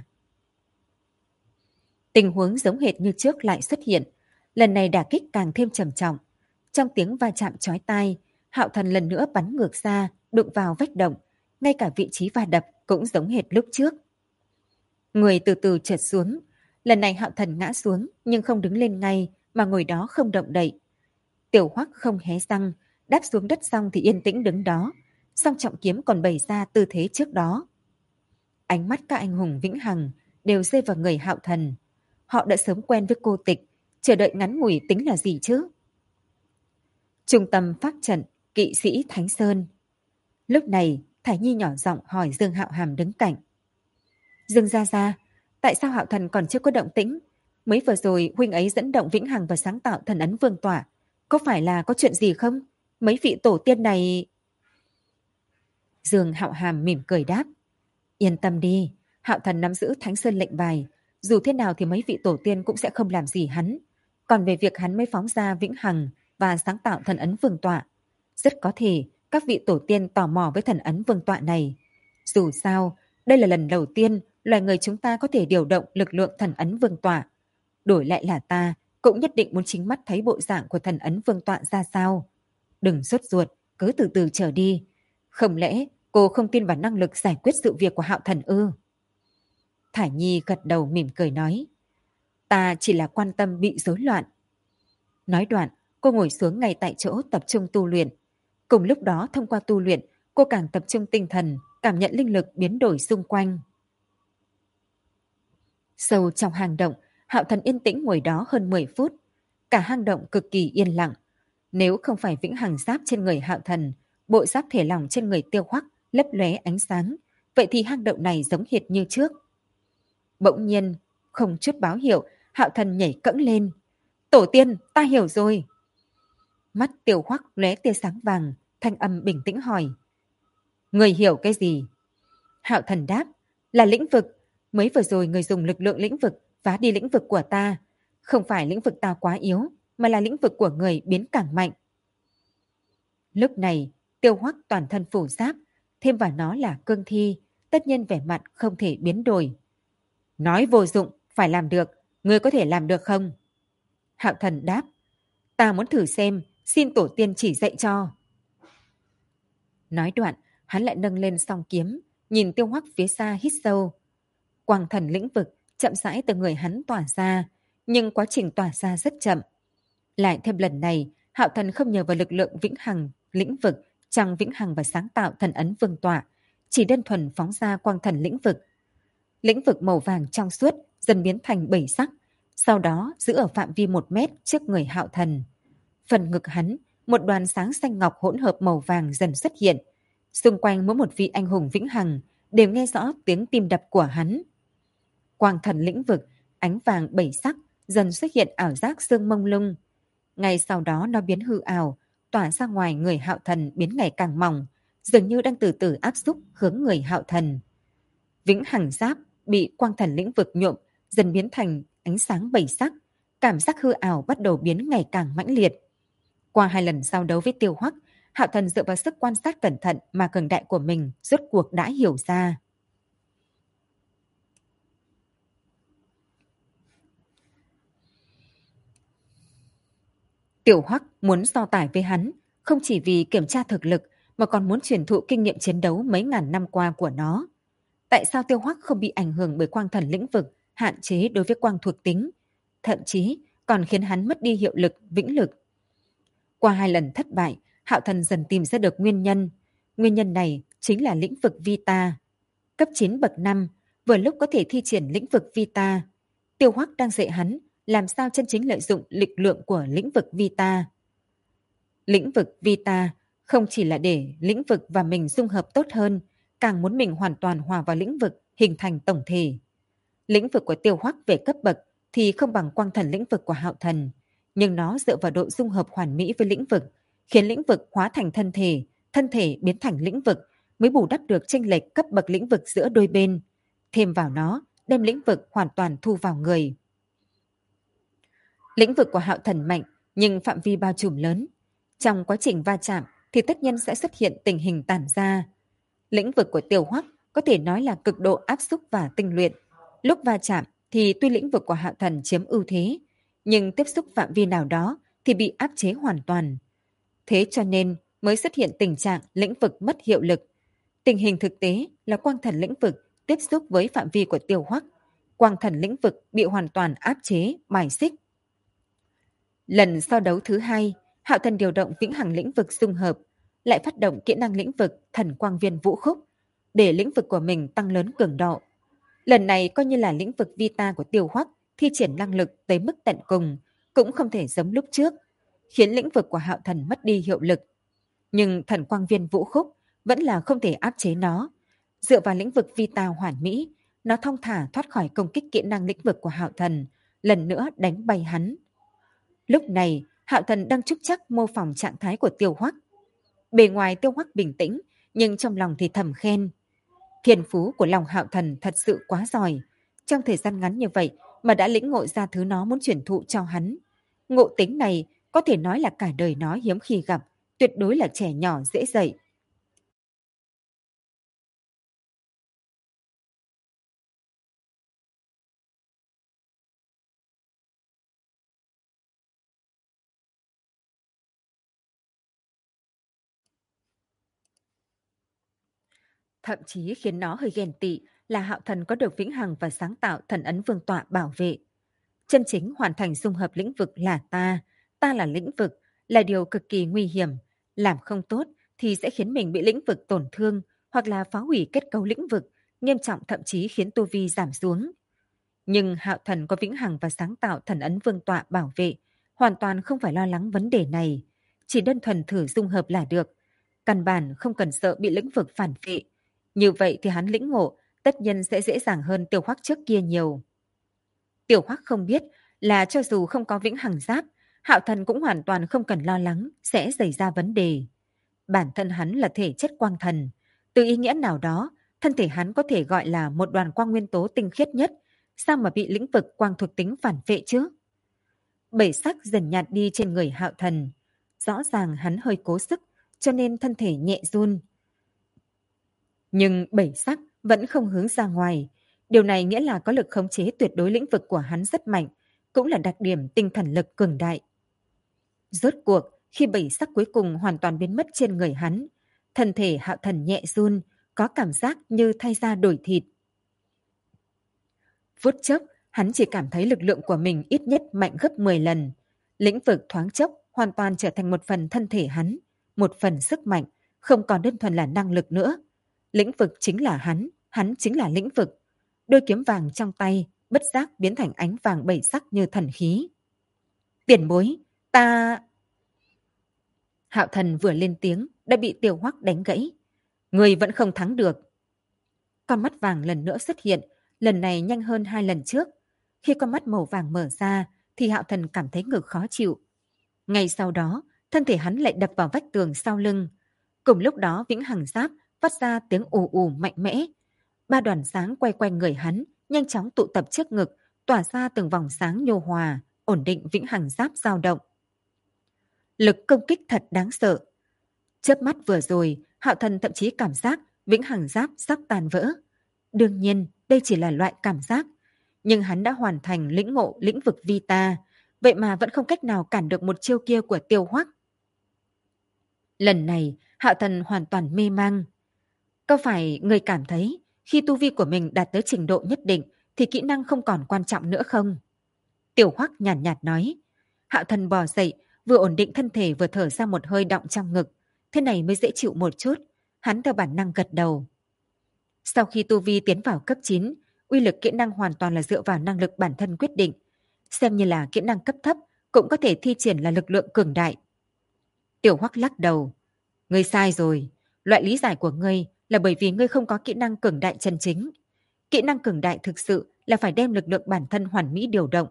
Tình huống giống hệt như trước lại xuất hiện. Lần này đả kích càng thêm trầm trọng. Trong tiếng va chạm chói tai, Hạo Thần lần nữa bắn ngược ra, đụng vào vách động. Ngay cả vị trí va đập cũng giống hệt lúc trước. Người từ từ trượt xuống. Lần này Hạo Thần ngã xuống nhưng không đứng lên ngay mà ngồi đó không động đậy. Tiểu Hoắc không hé răng, đáp xuống đất xong thì yên tĩnh đứng đó. Song trọng kiếm còn bày ra tư thế trước đó. Ánh mắt các anh hùng vĩnh hằng đều rơi vào người Hạo Thần. Họ đã sớm quen với cô tịch, chờ đợi ngắn ngủi tính là gì chứ? Trung tâm pháp trận, kỵ sĩ Thánh Sơn. Lúc này, Thải Nhi nhỏ giọng hỏi Dương Hạo Hàm đứng cạnh. Dương gia gia, tại sao Hạo Thần còn chưa có động tĩnh? Mới vừa rồi huynh ấy dẫn động vĩnh hằng và sáng tạo thần ấn vương tỏa. Có phải là có chuyện gì không? Mấy vị tổ tiên này... Dương Hạo Hàm mỉm cười đáp. Yên tâm đi, Hạo Thần nắm giữ Thánh Sơn lệnh bài. Dù thế nào thì mấy vị tổ tiên cũng sẽ không làm gì hắn. Còn về việc hắn mới phóng ra vĩnh hằng và sáng tạo thần ấn vương tọa, rất có thể các vị tổ tiên tò mò với thần ấn vương tọa này. Dù sao, đây là lần đầu tiên loài người chúng ta có thể điều động lực lượng thần ấn vương tọa. Đổi lại là ta cũng nhất định muốn chính mắt thấy bộ dạng của thần ấn vương tọa ra sao. Đừng sốt ruột, cứ từ từ chờ đi. Không lẽ cô không tin vào năng lực giải quyết sự việc của Hạo Thần ư? Thải Nhi gật đầu mỉm cười nói. Ta chỉ là quan tâm bị rối loạn. Nói đoạn, cô ngồi xuống ngay tại chỗ tập trung tu luyện. Cùng lúc đó thông qua tu luyện, cô càng tập trung tinh thần, cảm nhận linh lực biến đổi xung quanh. Sâu trong hang động, Hạo Thần yên tĩnh ngồi đó hơn 10 phút. Cả hang động cực kỳ yên lặng. Nếu không phải vĩnh hằng giáp trên người Hạo Thần, bộ giáp thể lỏng trên người Tiêu Hoắc lấp lóe ánh sáng, vậy thì hang động này giống hệt như trước. Bỗng nhiên, không chút báo hiệu, Hạo Thần nhảy cẫng lên. Tổ tiên, ta hiểu rồi. Mắt Tiêu Hoắc lóe tia sáng vàng, thanh âm bình tĩnh hỏi. Người hiểu cái gì? Hạo Thần đáp, là lĩnh vực. Mới vừa rồi người dùng lực lượng lĩnh vực phá đi lĩnh vực của ta. Không phải lĩnh vực ta quá yếu, mà là lĩnh vực của người biến càng mạnh. Lúc này, Tiêu Hoắc toàn thân phủ giáp, thêm vào nó là cương thi, tất nhiên vẻ mặt không thể biến đổi. Nói vô dụng, phải làm được, ngươi có thể làm được không? Hạo Thần đáp, ta muốn thử xem, xin tổ tiên chỉ dạy cho. Nói đoạn, hắn lại nâng lên song kiếm, nhìn Tiêu Hoắc phía xa hít sâu. Quang thần lĩnh vực chậm rãi từ người hắn tỏa ra, nhưng quá trình tỏa ra rất chậm. Lại thêm lần này, Hạo Thần không nhờ vào lực lượng vĩnh hằng lĩnh vực trong vĩnh hằng và sáng tạo thần ấn vương tọa, chỉ đơn thuần phóng ra quang thần lĩnh vực. Lĩnh vực màu vàng trong suốt dần biến thành 7 sắc, sau đó giữ ở phạm vi 1 mét trước người Hạo Thần. Phần ngực hắn, một đoàn sáng xanh ngọc hỗn hợp màu vàng dần xuất hiện. Xung quanh mỗi một vị anh hùng vĩnh hằng đều nghe rõ tiếng tim đập của hắn. Quang thần lĩnh vực, ánh vàng 7 sắc dần xuất hiện ảo giác sương mông lung. Ngay sau đó nó biến hư ảo, tỏa ra ngoài người Hạo Thần biến ngày càng mỏng, dường như đang từ từ áp xúc hướng người Hạo Thần. Vĩnh hằng giáp bị quang thần lĩnh vực nhuộm, dần biến thành ánh sáng 7 sắc, cảm giác hư ảo bắt đầu biến ngày càng mãnh liệt. Qua 2 lần giao đấu với Tiêu Hoắc, Hạo Thần dựa vào sức quan sát cẩn thận mà cường đại của mình rốt cuộc đã hiểu ra. Tiểu Hoắc muốn so tải với hắn, không chỉ vì kiểm tra thực lực mà còn muốn truyền thụ kinh nghiệm chiến đấu mấy ngàn năm qua của nó. Tại sao Tiêu Hoắc không bị ảnh hưởng bởi quang thần lĩnh vực, hạn chế đối với quang thuộc tính, thậm chí còn khiến hắn mất đi hiệu lực, vĩnh lực. Qua 2 lần thất bại, Hạo Thần dần tìm ra được nguyên nhân. Nguyên nhân này chính là lĩnh vực Vita. Cấp 9 bậc 5, vừa lúc có thể thi triển lĩnh vực Vita. Tiêu Hoắc đang dạy hắn làm sao chân chính lợi dụng lực lượng của lĩnh vực Vita. Lĩnh vực Vita không chỉ là để lĩnh vực và mình dung hợp tốt hơn, càng muốn mình hoàn toàn hòa vào lĩnh vực, hình thành tổng thể. Lĩnh vực của Tiêu Hoắc về cấp bậc thì không bằng quang thần lĩnh vực của Hạo Thần, nhưng nó dựa vào độ dung hợp hoàn mỹ với lĩnh vực, khiến lĩnh vực hóa thành thân thể biến thành lĩnh vực, mới bù đắp được chênh lệch cấp bậc lĩnh vực giữa đôi bên. Thêm vào nó, đem lĩnh vực hoàn toàn thu vào người. Lĩnh vực của Hạo Thần mạnh, nhưng phạm vi bao trùm lớn. Trong quá trình va chạm thì tất nhiên sẽ xuất hiện tình hình tản ra. Lĩnh vực của Tiểu Hoắc có thể nói là cực độ áp xúc và tinh luyện. Lúc va chạm thì tuy lĩnh vực của Hạo Thần chiếm ưu thế, nhưng tiếp xúc phạm vi nào đó thì bị áp chế hoàn toàn. Thế cho nên mới xuất hiện tình trạng lĩnh vực mất hiệu lực. Tình hình thực tế là quang thần lĩnh vực tiếp xúc với phạm vi của Tiểu Hoắc, quang thần lĩnh vực bị hoàn toàn áp chế, bài xích. Lần so đấu thứ hai, Hạo Thần điều động vĩnh hằng lĩnh vực dung hợp, lại phát động kỹ năng lĩnh vực thần quang viên vũ khúc, để lĩnh vực của mình tăng lớn cường độ. Lần này coi như là lĩnh vực Vita của Tiêu Hoắc thi triển năng lực tới mức tận cùng, cũng không thể giống lúc trước, khiến lĩnh vực của Hạo Thần mất đi hiệu lực. Nhưng thần quang viên vũ khúc vẫn là không thể áp chế nó. Dựa vào lĩnh vực Vita hoàn mỹ, nó thong thả thoát khỏi công kích kỹ năng lĩnh vực của Hạo Thần, lần nữa đánh bay hắn. Lúc này, Hạo Thần đang trúc chắc mô phỏng trạng thái của Tiêu Hoắc. Bề ngoài Tiêu Hoắc bình tĩnh, nhưng trong lòng thì thầm khen. Thiên phú của lòng Hạo Thần thật sự quá giỏi. Trong thời gian ngắn như vậy mà đã lĩnh ngộ ra thứ nó muốn truyền thụ cho hắn. Ngộ tính này có thể nói là cả đời nó hiếm khi gặp, tuyệt đối là trẻ nhỏ dễ dạy. Thậm chí khiến nó hơi ghen tị là Hạo Thần có được vĩnh hằng và sáng tạo thần ấn vương tọa bảo vệ. Chân chính hoàn thành dung hợp lĩnh vực là ta là lĩnh vực, là điều cực kỳ nguy hiểm. Làm không tốt thì sẽ khiến mình bị lĩnh vực tổn thương hoặc là phá hủy kết cấu lĩnh vực, nghiêm trọng thậm chí khiến tu vi giảm xuống. Nhưng Hạo Thần có vĩnh hằng và sáng tạo thần ấn vương tọa bảo vệ, hoàn toàn không phải lo lắng vấn đề này. Chỉ đơn thuần thử dung hợp là được. Căn bản không cần sợ bị lĩnh vực phản vệ. Như vậy thì hắn lĩnh ngộ, tất nhiên sẽ dễ dàng hơn Tiêu Hoắc trước kia nhiều. Tiểu Hoắc không biết là cho dù không có vĩnh hằng giáp, Hạo Thần cũng hoàn toàn không cần lo lắng sẽ xảy ra vấn đề. Bản thân hắn là thể chất quang thần. Từ ý nghĩa nào đó, thân thể hắn có thể gọi là một đoàn quang nguyên tố tinh khiết nhất. Sao mà bị lĩnh vực quang thuộc tính phản vệ chứ? Bảy sắc dần nhạt đi trên người Hạo Thần. Rõ ràng hắn hơi cố sức, cho nên thân thể nhẹ run. Nhưng bảy sắc vẫn không hướng ra ngoài. Điều này nghĩa là có lực khống chế tuyệt đối lĩnh vực của hắn rất mạnh, cũng là đặc điểm tinh thần lực cường đại. Rốt cuộc, khi bảy sắc cuối cùng hoàn toàn biến mất trên người hắn, thân thể Hạo Thần nhẹ run, có cảm giác như thay da đổi thịt. Phút chốc, hắn chỉ cảm thấy lực lượng của mình ít nhất mạnh gấp 10 lần. Lĩnh vực thoáng chốc hoàn toàn trở thành một phần thân thể hắn, một phần sức mạnh, không còn đơn thuần là năng lực nữa. Lĩnh vực chính là hắn chính là lĩnh vực. Đôi kiếm vàng trong tay, bất giác biến thành ánh vàng bảy sắc như thần khí. Tiền bối, ta... Hạo Thần vừa lên tiếng, đã bị Tiêu Hoắc đánh gãy. Người vẫn không thắng được. Con mắt vàng lần nữa xuất hiện, lần này nhanh hơn 2 lần trước. Khi con mắt màu vàng mở ra, thì Hạo Thần cảm thấy ngực khó chịu. Ngay sau đó, thân thể hắn lại đập vào vách tường sau lưng. Cùng lúc đó vĩnh hằng giáp phát ra tiếng ù ù mạnh mẽ. 3 đoàn sáng quay quanh người hắn, nhanh chóng tụ tập trước ngực, tỏa ra từng vòng sáng nhô hòa, ổn định vĩnh hằng giáp dao động. Lực công kích thật đáng sợ. Chớp mắt vừa rồi, Hạo Thần thậm chí cảm giác vĩnh hằng giáp sắp tan vỡ. Đương nhiên, đây chỉ là loại cảm giác. Nhưng hắn đã hoàn thành lĩnh ngộ lĩnh vực Vita, vậy mà vẫn không cách nào cản được một chiêu kia của Tiêu Hoắc. Lần này, Hạo Thần hoàn toàn mê mang. Có phải người cảm thấy khi tu vi của mình đạt tới trình độ nhất định thì kỹ năng không còn quan trọng nữa không? Tiểu Hoắc nhàn nhạt nói. Hạo Thần bò dậy, vừa ổn định thân thể vừa thở ra một hơi đọng trong ngực. Thế này mới dễ chịu một chút. Hắn theo bản năng gật đầu. Sau khi tu vi tiến vào cấp 9, uy lực kỹ năng hoàn toàn là dựa vào năng lực bản thân quyết định. Xem như là kỹ năng cấp thấp, cũng có thể thi triển là lực lượng cường đại. Tiểu Hoắc lắc đầu. Ngươi sai rồi. Loại lý giải của ngươi là bởi vì ngươi không có kỹ năng cường đại chân chính. Kỹ năng cường đại thực sự là phải đem lực lượng bản thân hoàn mỹ điều động,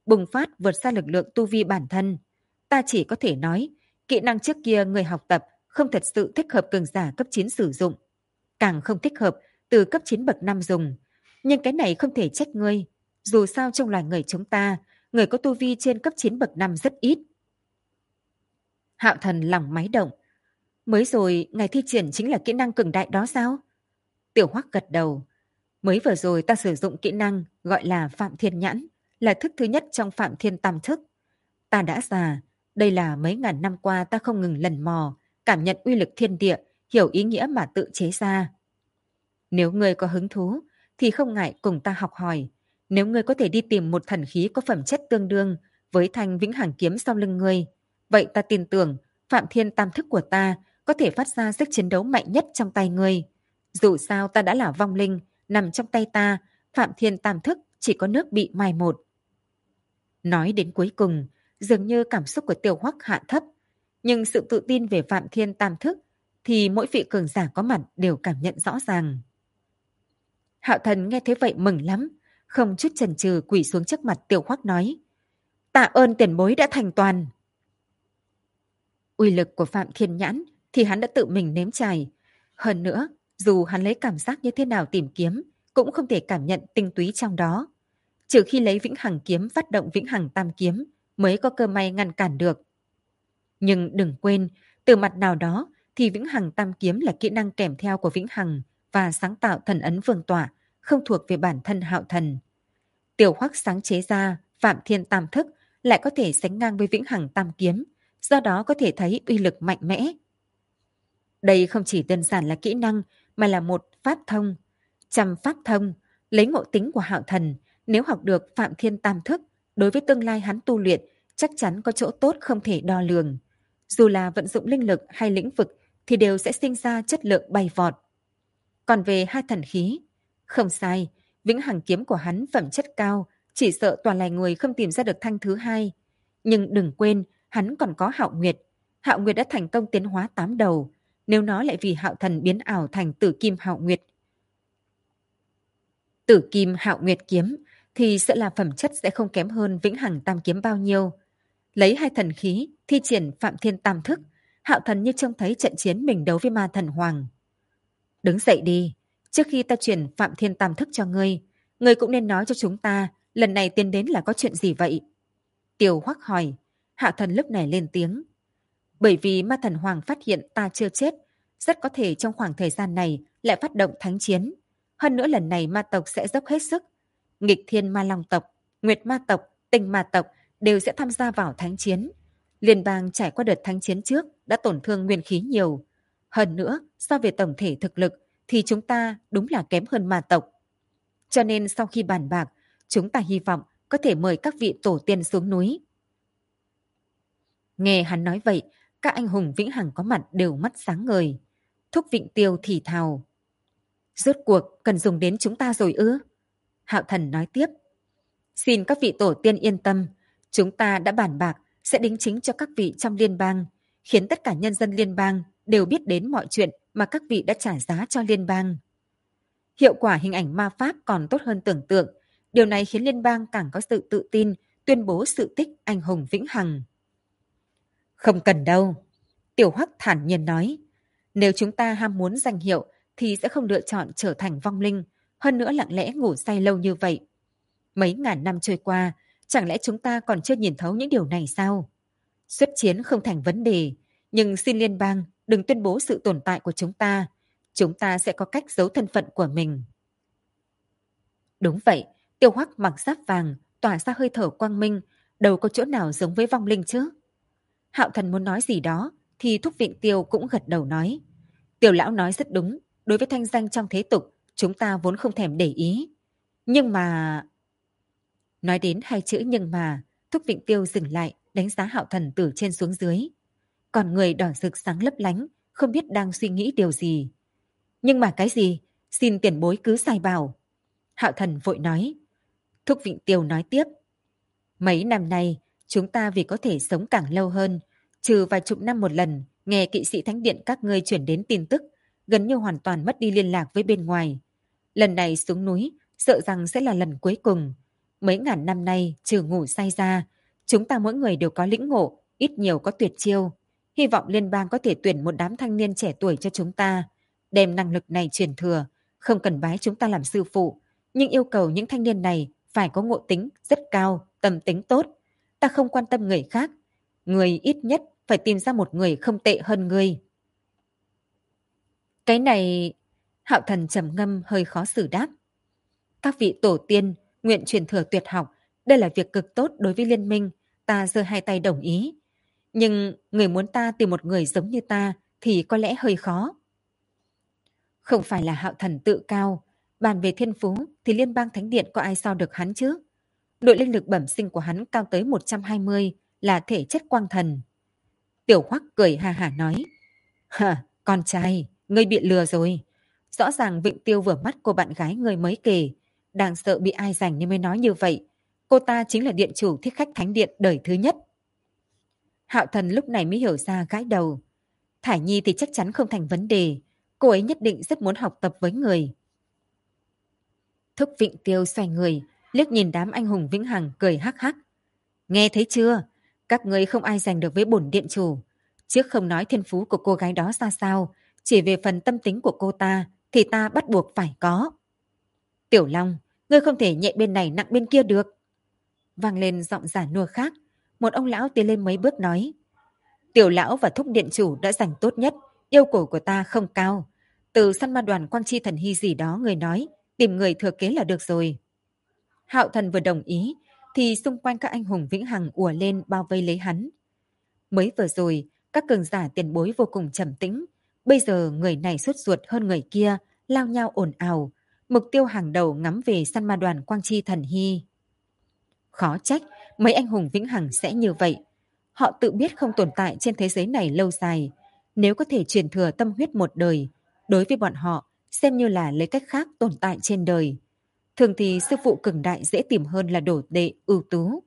bùng phát vượt xa lực lượng tu vi bản thân. Ta chỉ có thể nói, kỹ năng trước kia người học tập không thật sự thích hợp cường giả cấp 9 sử dụng. Càng không thích hợp từ cấp 9 bậc 5 dùng. Nhưng cái này không thể trách ngươi. Dù sao trong loài người chúng ta, người có tu vi trên cấp 9 bậc 5 rất ít. Hạo Thần lòng máy động. Mới rồi, ngài thi triển chính là kỹ năng cường đại đó sao? Tiểu Hoắc gật đầu. Mới vừa rồi ta sử dụng kỹ năng gọi là Phạm Thiên Nhãn, là thức thứ nhất trong Phạm Thiên Tam Thức. Ta đã già, đây là mấy ngàn năm qua ta không ngừng lần mò, cảm nhận uy lực thiên địa, hiểu ý nghĩa mà tự chế ra. Nếu ngươi có hứng thú, thì không ngại cùng ta học hỏi. Nếu ngươi có thể đi tìm một thần khí có phẩm chất tương đương với thanh vĩnh hằng kiếm sau lưng ngươi, vậy ta tin tưởng Phạm Thiên Tam Thức của ta có thể phát ra sức chiến đấu mạnh nhất trong tay ngươi. Dù sao ta đã là vong linh, nằm trong tay ta, Phạm Thiên Tam Thức chỉ có nước bị mai một. Nói đến cuối cùng, dường như cảm xúc của Tiểu Hoắc hạ thấp, nhưng sự tự tin về Phạm Thiên Tam Thức thì mỗi vị cường giả có mặt đều cảm nhận rõ ràng. Hạo Thần nghe thế vậy mừng lắm, không chút chần chừ quỳ xuống trước mặt Tiểu Hoắc nói: "Tạ ơn tiền bối đã thành toàn." Uy lực của Phạm Thiên Nhãn thì hắn đã tự mình nếm trải. Hơn nữa, dù hắn lấy cảm giác như thế nào tìm kiếm, cũng không thể cảm nhận tinh túy trong đó. Trừ khi lấy Vĩnh Hằng Kiếm phát động Vĩnh Hằng Tam Kiếm mới có cơ may ngăn cản được. Nhưng đừng quên, từ mặt nào đó thì Vĩnh Hằng Tam Kiếm là kỹ năng kèm theo của Vĩnh Hằng và sáng tạo thần ấn vương tọa, không thuộc về bản thân Hạo Thần. Tiểu Hoắc sáng chế ra Phạm Thiên Tam Thức lại có thể sánh ngang với Vĩnh Hằng Tam Kiếm, do đó có thể thấy uy lực mạnh mẽ. Đây không chỉ đơn giản là kỹ năng mà là một pháp thông. Trăm pháp thông, lấy ngộ tính của Hạo Thần, nếu học được Phạm Thiên Tam Thức, đối với tương lai hắn tu luyện chắc chắn có chỗ tốt không thể đo lường. Dù là vận dụng linh lực hay lĩnh vực thì đều sẽ sinh ra chất lượng bay vọt. Còn về hai thần khí, không sai, Vĩnh Hằng Kiếm của hắn phẩm chất cao, chỉ sợ toàn loài người không tìm ra được thanh thứ hai. Nhưng đừng quên, hắn còn có Hạo Nguyệt. Hạo Nguyệt đã thành công tiến hóa 8 đầu, nếu nó lại vì Hạo Thần biến ảo thành Tử Kim Hạo Nguyệt. Tử Kim Hạo Nguyệt kiếm thì sợ là phẩm chất sẽ không kém hơn Vĩnh Hằng Tam Kiếm bao nhiêu. Lấy hai thần khí thi triển Phạm Thiên Tam Thức, Hạo Thần như trông thấy trận chiến mình đấu với Ma Thần Hoàng. Đứng dậy đi, trước khi ta truyền Phạm Thiên Tam Thức cho ngươi, ngươi cũng nên nói cho chúng ta lần này tiến đến là có chuyện gì vậy? Tiểu Hoắc hỏi. Hạo Thần lúc này lên tiếng. Bởi vì Ma Thần Hoàng phát hiện ta chưa chết, rất có thể trong khoảng thời gian này lại phát động thánh chiến. Hơn nữa lần này ma tộc sẽ dốc hết sức. Nghịch Thiên Ma Long tộc, Nguyệt Ma tộc, Tinh Ma tộc đều sẽ tham gia vào thánh chiến. Liên bang trải qua đợt thánh chiến trước đã tổn thương nguyên khí nhiều. Hơn nữa, so về tổng thể thực lực thì chúng ta đúng là kém hơn ma tộc. Cho nên sau khi bàn bạc, chúng ta hy vọng có thể mời các vị tổ tiên xuống núi. Nghe hắn nói vậy, các anh hùng vĩnh hằng có mặt đều mắt sáng ngời. Thúc Vịnh Tiêu thì thào. Rốt cuộc cần dùng đến chúng ta rồi ư? Hạo Thần nói tiếp. Xin các vị tổ tiên yên tâm, chúng ta đã bàn bạc sẽ đính chính cho các vị trong liên bang, khiến tất cả nhân dân liên bang đều biết đến mọi chuyện mà các vị đã trả giá cho liên bang. Hiệu quả hình ảnh ma pháp còn tốt hơn tưởng tượng, điều này khiến liên bang càng có sự tự tin tuyên bố sự tích anh hùng vĩnh hằng. Không cần đâu, Tiểu Hoắc thản nhiên nói. Nếu chúng ta ham muốn danh hiệu thì sẽ không lựa chọn trở thành vong linh, hơn nữa lặng lẽ ngủ say lâu như vậy. Mấy ngàn năm trôi qua, chẳng lẽ chúng ta còn chưa nhìn thấu những điều này sao? Xuất chiến không thành vấn đề, nhưng xin liên bang đừng tuyên bố sự tồn tại của chúng ta. Chúng ta sẽ có cách giấu thân phận của mình. Đúng vậy, Tiêu Hoắc mặc giáp vàng, tỏa ra hơi thở quang minh, đâu có chỗ nào giống với vong linh chứ? Hạo Thần muốn nói gì đó, thì Thúc Vịnh Tiêu cũng gật đầu nói. Tiểu lão nói rất đúng, đối với thanh danh trong thế tục, chúng ta vốn không thèm để ý. Nhưng mà... Nói đến hai chữ nhưng mà, Thúc Vịnh Tiêu dừng lại, đánh giá Hạo Thần từ trên xuống dưới. Còn người đỏ rực sáng lấp lánh, không biết đang suy nghĩ điều gì. Nhưng mà cái gì? Xin tiền bối cứ sai bảo. Hạo Thần vội nói. Thúc Vịnh Tiêu nói tiếp. Mấy năm nay, chúng ta vì có thể sống càng lâu hơn, trừ vài chục năm một lần, nghe kỵ sĩ thánh điện các ngươi chuyển đến tin tức, gần như hoàn toàn mất đi liên lạc với bên ngoài. Lần này xuống núi, sợ rằng sẽ là lần cuối cùng. Mấy ngàn năm nay, trừ ngủ say ra, chúng ta mỗi người đều có lĩnh ngộ, ít nhiều có tuyệt chiêu. Hy vọng liên bang có thể tuyển một đám thanh niên trẻ tuổi cho chúng ta, đem năng lực này truyền thừa, không cần bái chúng ta làm sư phụ, nhưng yêu cầu những thanh niên này phải có ngộ tính rất cao, tâm tính tốt. Ta không quan tâm người khác, người ít nhất phải tìm ra một người không tệ hơn ngươi. Cái này... Hạo Thần trầm ngâm hơi khó xử đáp. Các vị tổ tiên nguyện truyền thừa tuyệt học, đây là việc cực tốt đối với liên minh, ta giơ hai tay đồng ý. Nhưng người muốn ta tìm một người giống như ta thì có lẽ hơi khó. Không phải là Hạo Thần tự cao, bàn về thiên phú thì liên bang thánh điện có ai so được hắn chứ? Đội linh lực bẩm sinh của hắn cao tới 120, là thể chất quang thần. Tiểu Hoắc cười ha hả nói, hả, con trai, ngươi bị lừa rồi. Rõ ràng Vịnh Tiêu vừa mắt cô bạn gái ngươi mới kể, đang sợ bị ai giành nên mới nói như vậy. Cô ta chính là điện chủ thích khách thánh điện đời thứ nhất. Hạo Thần lúc này mới hiểu ra, gãi đầu. Thải Nhi thì chắc chắn không thành vấn đề, cô ấy nhất định rất muốn học tập với người. Thúc Vịnh Tiêu xoay người, liếc nhìn đám anh hùng vĩnh hằng cười hắc hắc. Nghe thấy chưa? Các ngươi không ai giành được với bổn điện chủ. Trước không nói thiên phú của cô gái đó ra sao, chỉ về phần tâm tính của cô ta thì ta bắt buộc phải có. Tiểu Long, ngươi không thể nhẹ bên này nặng bên kia được. Vang lên giọng giả nua khác, một ông lão tiến lên mấy bước nói. Tiểu lão và thúc điện chủ đã giành tốt nhất, yêu cầu của ta không cao. Từ săn ma đoàn Quang Chi Thần Hy gì đó người nói, tìm người thừa kế là được rồi. Hạo Thần vừa đồng ý, thì xung quanh các anh hùng vĩnh hằng ùa lên bao vây lấy hắn. Mới vừa rồi, các cường giả tiền bối vô cùng trầm tĩnh. Bây giờ người này sốt ruột hơn người kia, lao nhau ồn ào. Mục tiêu hàng đầu ngắm về săn ma đoàn Quang Chi Thần Hy. Khó trách, mấy anh hùng vĩnh hằng sẽ như vậy. Họ tự biết không tồn tại trên thế giới này lâu dài. Nếu có thể truyền thừa tâm huyết một đời, đối với bọn họ, xem như là lấy cách khác tồn tại trên đời. Thường thì sư phụ cường đại dễ tìm hơn là đồ đệ ưu tú.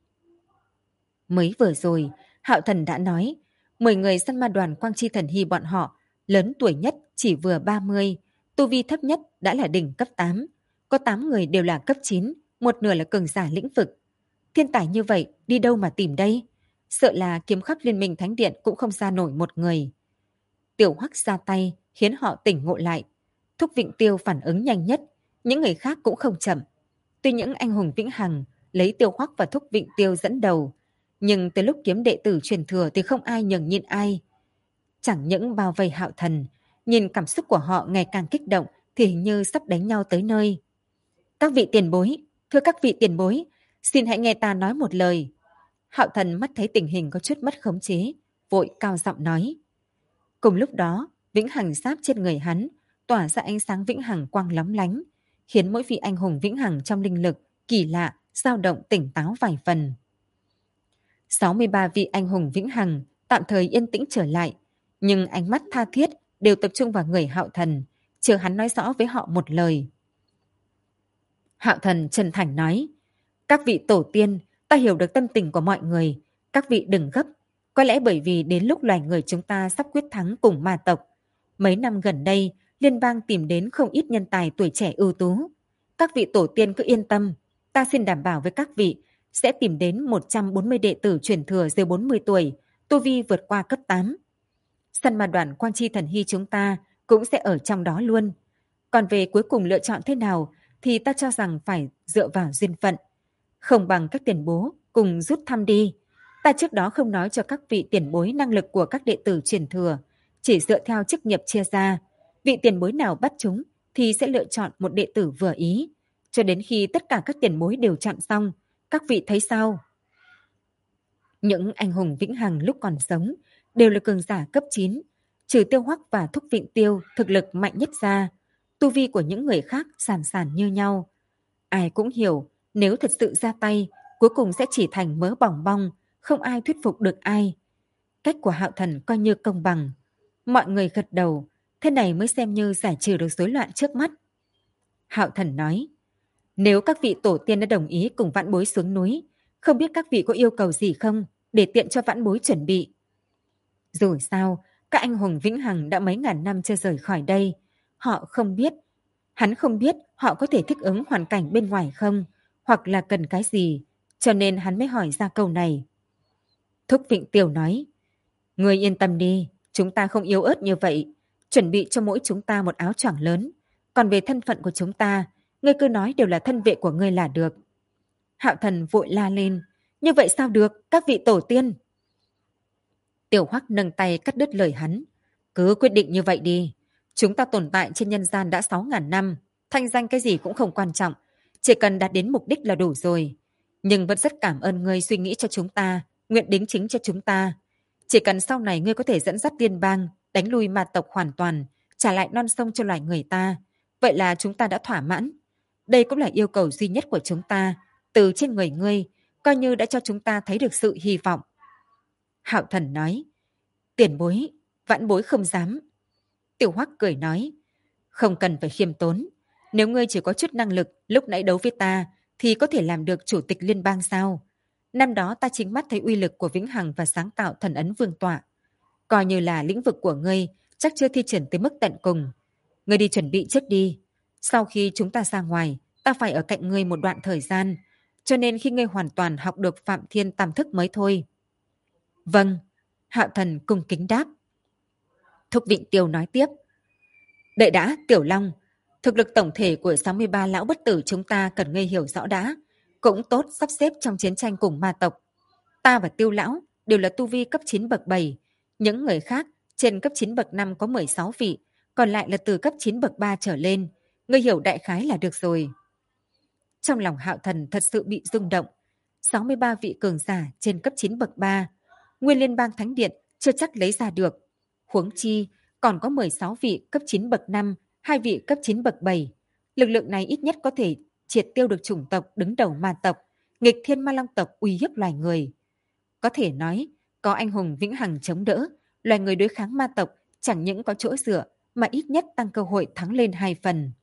Mới vừa rồi, Hạo Thần đã nói, 10 người săn ma đoàn Quang Chi Thần Hy bọn họ, lớn tuổi nhất chỉ vừa 30, tu vi thấp nhất đã là đỉnh cấp 8. Có 8 người đều là cấp 9, một nửa là cường giả lĩnh vực. Thiên tài như vậy, đi đâu mà tìm đây? Sợ là kiếm khắp liên minh thánh điện cũng không ra nổi một người. Tiểu Hoắc ra tay, khiến họ tỉnh ngộ lại. Thúc Vịnh Tiêu phản ứng nhanh nhất, những người khác cũng không chậm. Tuy những anh hùng vĩnh hằng lấy Tiêu Hoắc và Thúc Vịnh Tiêu dẫn đầu, nhưng tới lúc kiếm đệ tử truyền thừa thì không ai nhường nhịn ai. Chẳng những bao vây Hạo Thần, nhìn cảm xúc của họ ngày càng kích động thì hình như sắp đánh nhau tới nơi. Các vị tiền bối, thưa các vị tiền bối, xin hãy nghe ta nói một lời. Hạo Thần mắt thấy tình hình có chút mất khống chế, vội cao giọng nói. Cùng lúc đó, vĩnh hằng giáp trên người hắn tỏa ra ánh sáng vĩnh hằng quang lóng lánh, khiến mỗi vị anh hùng vĩnh hằng trong linh lực kỳ lạ, dao động tỉnh táo vài phần. 63 vị anh hùng vĩnh hằng tạm thời yên tĩnh trở lại, nhưng ánh mắt tha thiết đều tập trung vào người Hạo Thần, chờ hắn nói rõ với họ một lời. Hạo Thần chân thành nói, các vị tổ tiên, ta hiểu được tâm tình của mọi người, các vị đừng gấp, có lẽ bởi vì đến lúc loài người chúng ta sắp quyết thắng cùng ma tộc. Mấy năm gần đây, liên bang tìm đến không ít nhân tài tuổi trẻ ưu tú. Các vị tổ tiên cứ yên tâm, ta xin đảm bảo với các vị sẽ tìm đến 140 đệ tử truyền thừa dưới 40 tuổi, tu vi vượt qua cấp 8. Săn ma đoàn Quang Chi Thần Hy chúng ta cũng sẽ ở trong đó luôn. Còn về cuối cùng lựa chọn thế nào thì ta cho rằng phải dựa vào duyên phận. Không bằng các tiền bố cùng rút thăm đi. Ta trước đó không nói cho các vị tiền bối năng lực của các đệ tử truyền thừa, chỉ dựa theo chức nghiệp chia ra. Vị tiền bối nào bắt chúng thì sẽ lựa chọn một đệ tử vừa ý, cho đến khi tất cả các tiền bối đều chọn xong. Các vị thấy sao? Những anh hùng vĩnh hằng lúc còn sống đều là cường giả cấp 9, trừ Tiêu Hoắc và Thúc Vịnh Tiêu thực lực mạnh nhất ra. Tu vi của những người khác sàn sàn như nhau. Ai cũng hiểu, nếu thật sự ra tay, cuối cùng sẽ chỉ thành mớ bỏng bong, không ai thuyết phục được ai. Cách của Hạo Thần coi như công bằng. Mọi người gật đầu, thế này mới xem như giải trừ được rối loạn trước mắt. Hạo Thần nói, nếu các vị tổ tiên đã đồng ý cùng vãn bối xuống núi, không biết các vị có yêu cầu gì không, để tiện cho vãn bối chuẩn bị. Dù sao, các anh hùng vĩnh hằng đã mấy ngàn năm chưa rời khỏi đây. Họ không biết, hắn không biết họ có thể thích ứng hoàn cảnh bên ngoài không. hoặc là cần cái gì, cho nên hắn mới hỏi ra câu này. Thúc Vịnh Tiêu nói, ngươi yên tâm đi, chúng ta không yếu ớt như vậy, chuẩn bị cho mỗi chúng ta một áo choàng lớn. Còn về thân phận của chúng ta, ngươi cứ nói đều là thân vệ của ngươi là được. Hạo Thần vội la lên, như vậy sao được, các vị tổ tiên. Tiểu Hoắc nâng tay cắt đứt lời hắn, cứ quyết định như vậy đi. Chúng ta tồn tại trên nhân gian đã 6.000 năm, thanh danh cái gì cũng không quan trọng, chỉ cần đạt đến mục đích là đủ rồi. Nhưng vẫn rất cảm ơn ngươi suy nghĩ cho chúng ta, nguyện đính chính cho chúng ta. Chỉ cần sau này ngươi có thể dẫn dắt liên bang, đánh lui ma tộc hoàn toàn, trả lại non sông cho loài người ta, vậy là chúng ta đã thỏa mãn. Đây cũng là yêu cầu duy nhất của chúng ta, từ trên người ngươi, coi như đã cho chúng ta thấy được sự hy vọng. Hạo Thần nói, tiền bối, vãn bối không dám. Tiểu Hoắc cười nói, không cần phải khiêm tốn. Nếu ngươi chỉ có chút năng lực lúc nãy đấu với ta, thì có thể làm được chủ tịch liên bang sao? Năm đó ta chính mắt thấy uy lực của vĩnh hằng và sáng tạo thần ấn vương tọa. Coi như là lĩnh vực của ngươi, chắc chưa thi triển tới mức tận cùng. Ngươi đi chuẩn bị trước đi. Sau khi chúng ta ra ngoài, ta phải ở cạnh ngươi một đoạn thời gian. Cho nên khi ngươi hoàn toàn học được Phạm Thiên Tam Thức mới thôi. Vâng, Hạo Thần cung kính đáp. Thúc Vịnh Tiêu nói tiếp. Đợi đã, Tiểu Long. Thực lực tổng thể của 63 lão bất tử chúng ta cần ngươi hiểu rõ đã. Cũng tốt sắp xếp trong chiến tranh cùng ma tộc. Ta và Tiêu Lão đều là tu vi cấp 9 bậc 7. Những người khác trên cấp 9 bậc 5 có 16 vị, còn lại là từ cấp 9 bậc 3 trở lên. Ngươi hiểu đại khái là được rồi. Trong lòng Hạo Thần thật sự bị rung động. 63 vị cường giả trên cấp 9 bậc 3. Nguyên Liên bang Thánh Điện chưa chắc lấy ra được. Huống chi, còn có 16 vị cấp 9 bậc 5, 2 vị cấp 9 bậc 7. Lực lượng này ít nhất có thể triệt tiêu được chủng tộc đứng đầu ma tộc, nghịch thiên ma long tộc uy hiếp loài người. Có thể nói, có anh hùng vĩnh hằng chống đỡ, loài người đối kháng ma tộc chẳng những có chỗ dựa, mà ít nhất tăng cơ hội thắng lên 2 phần.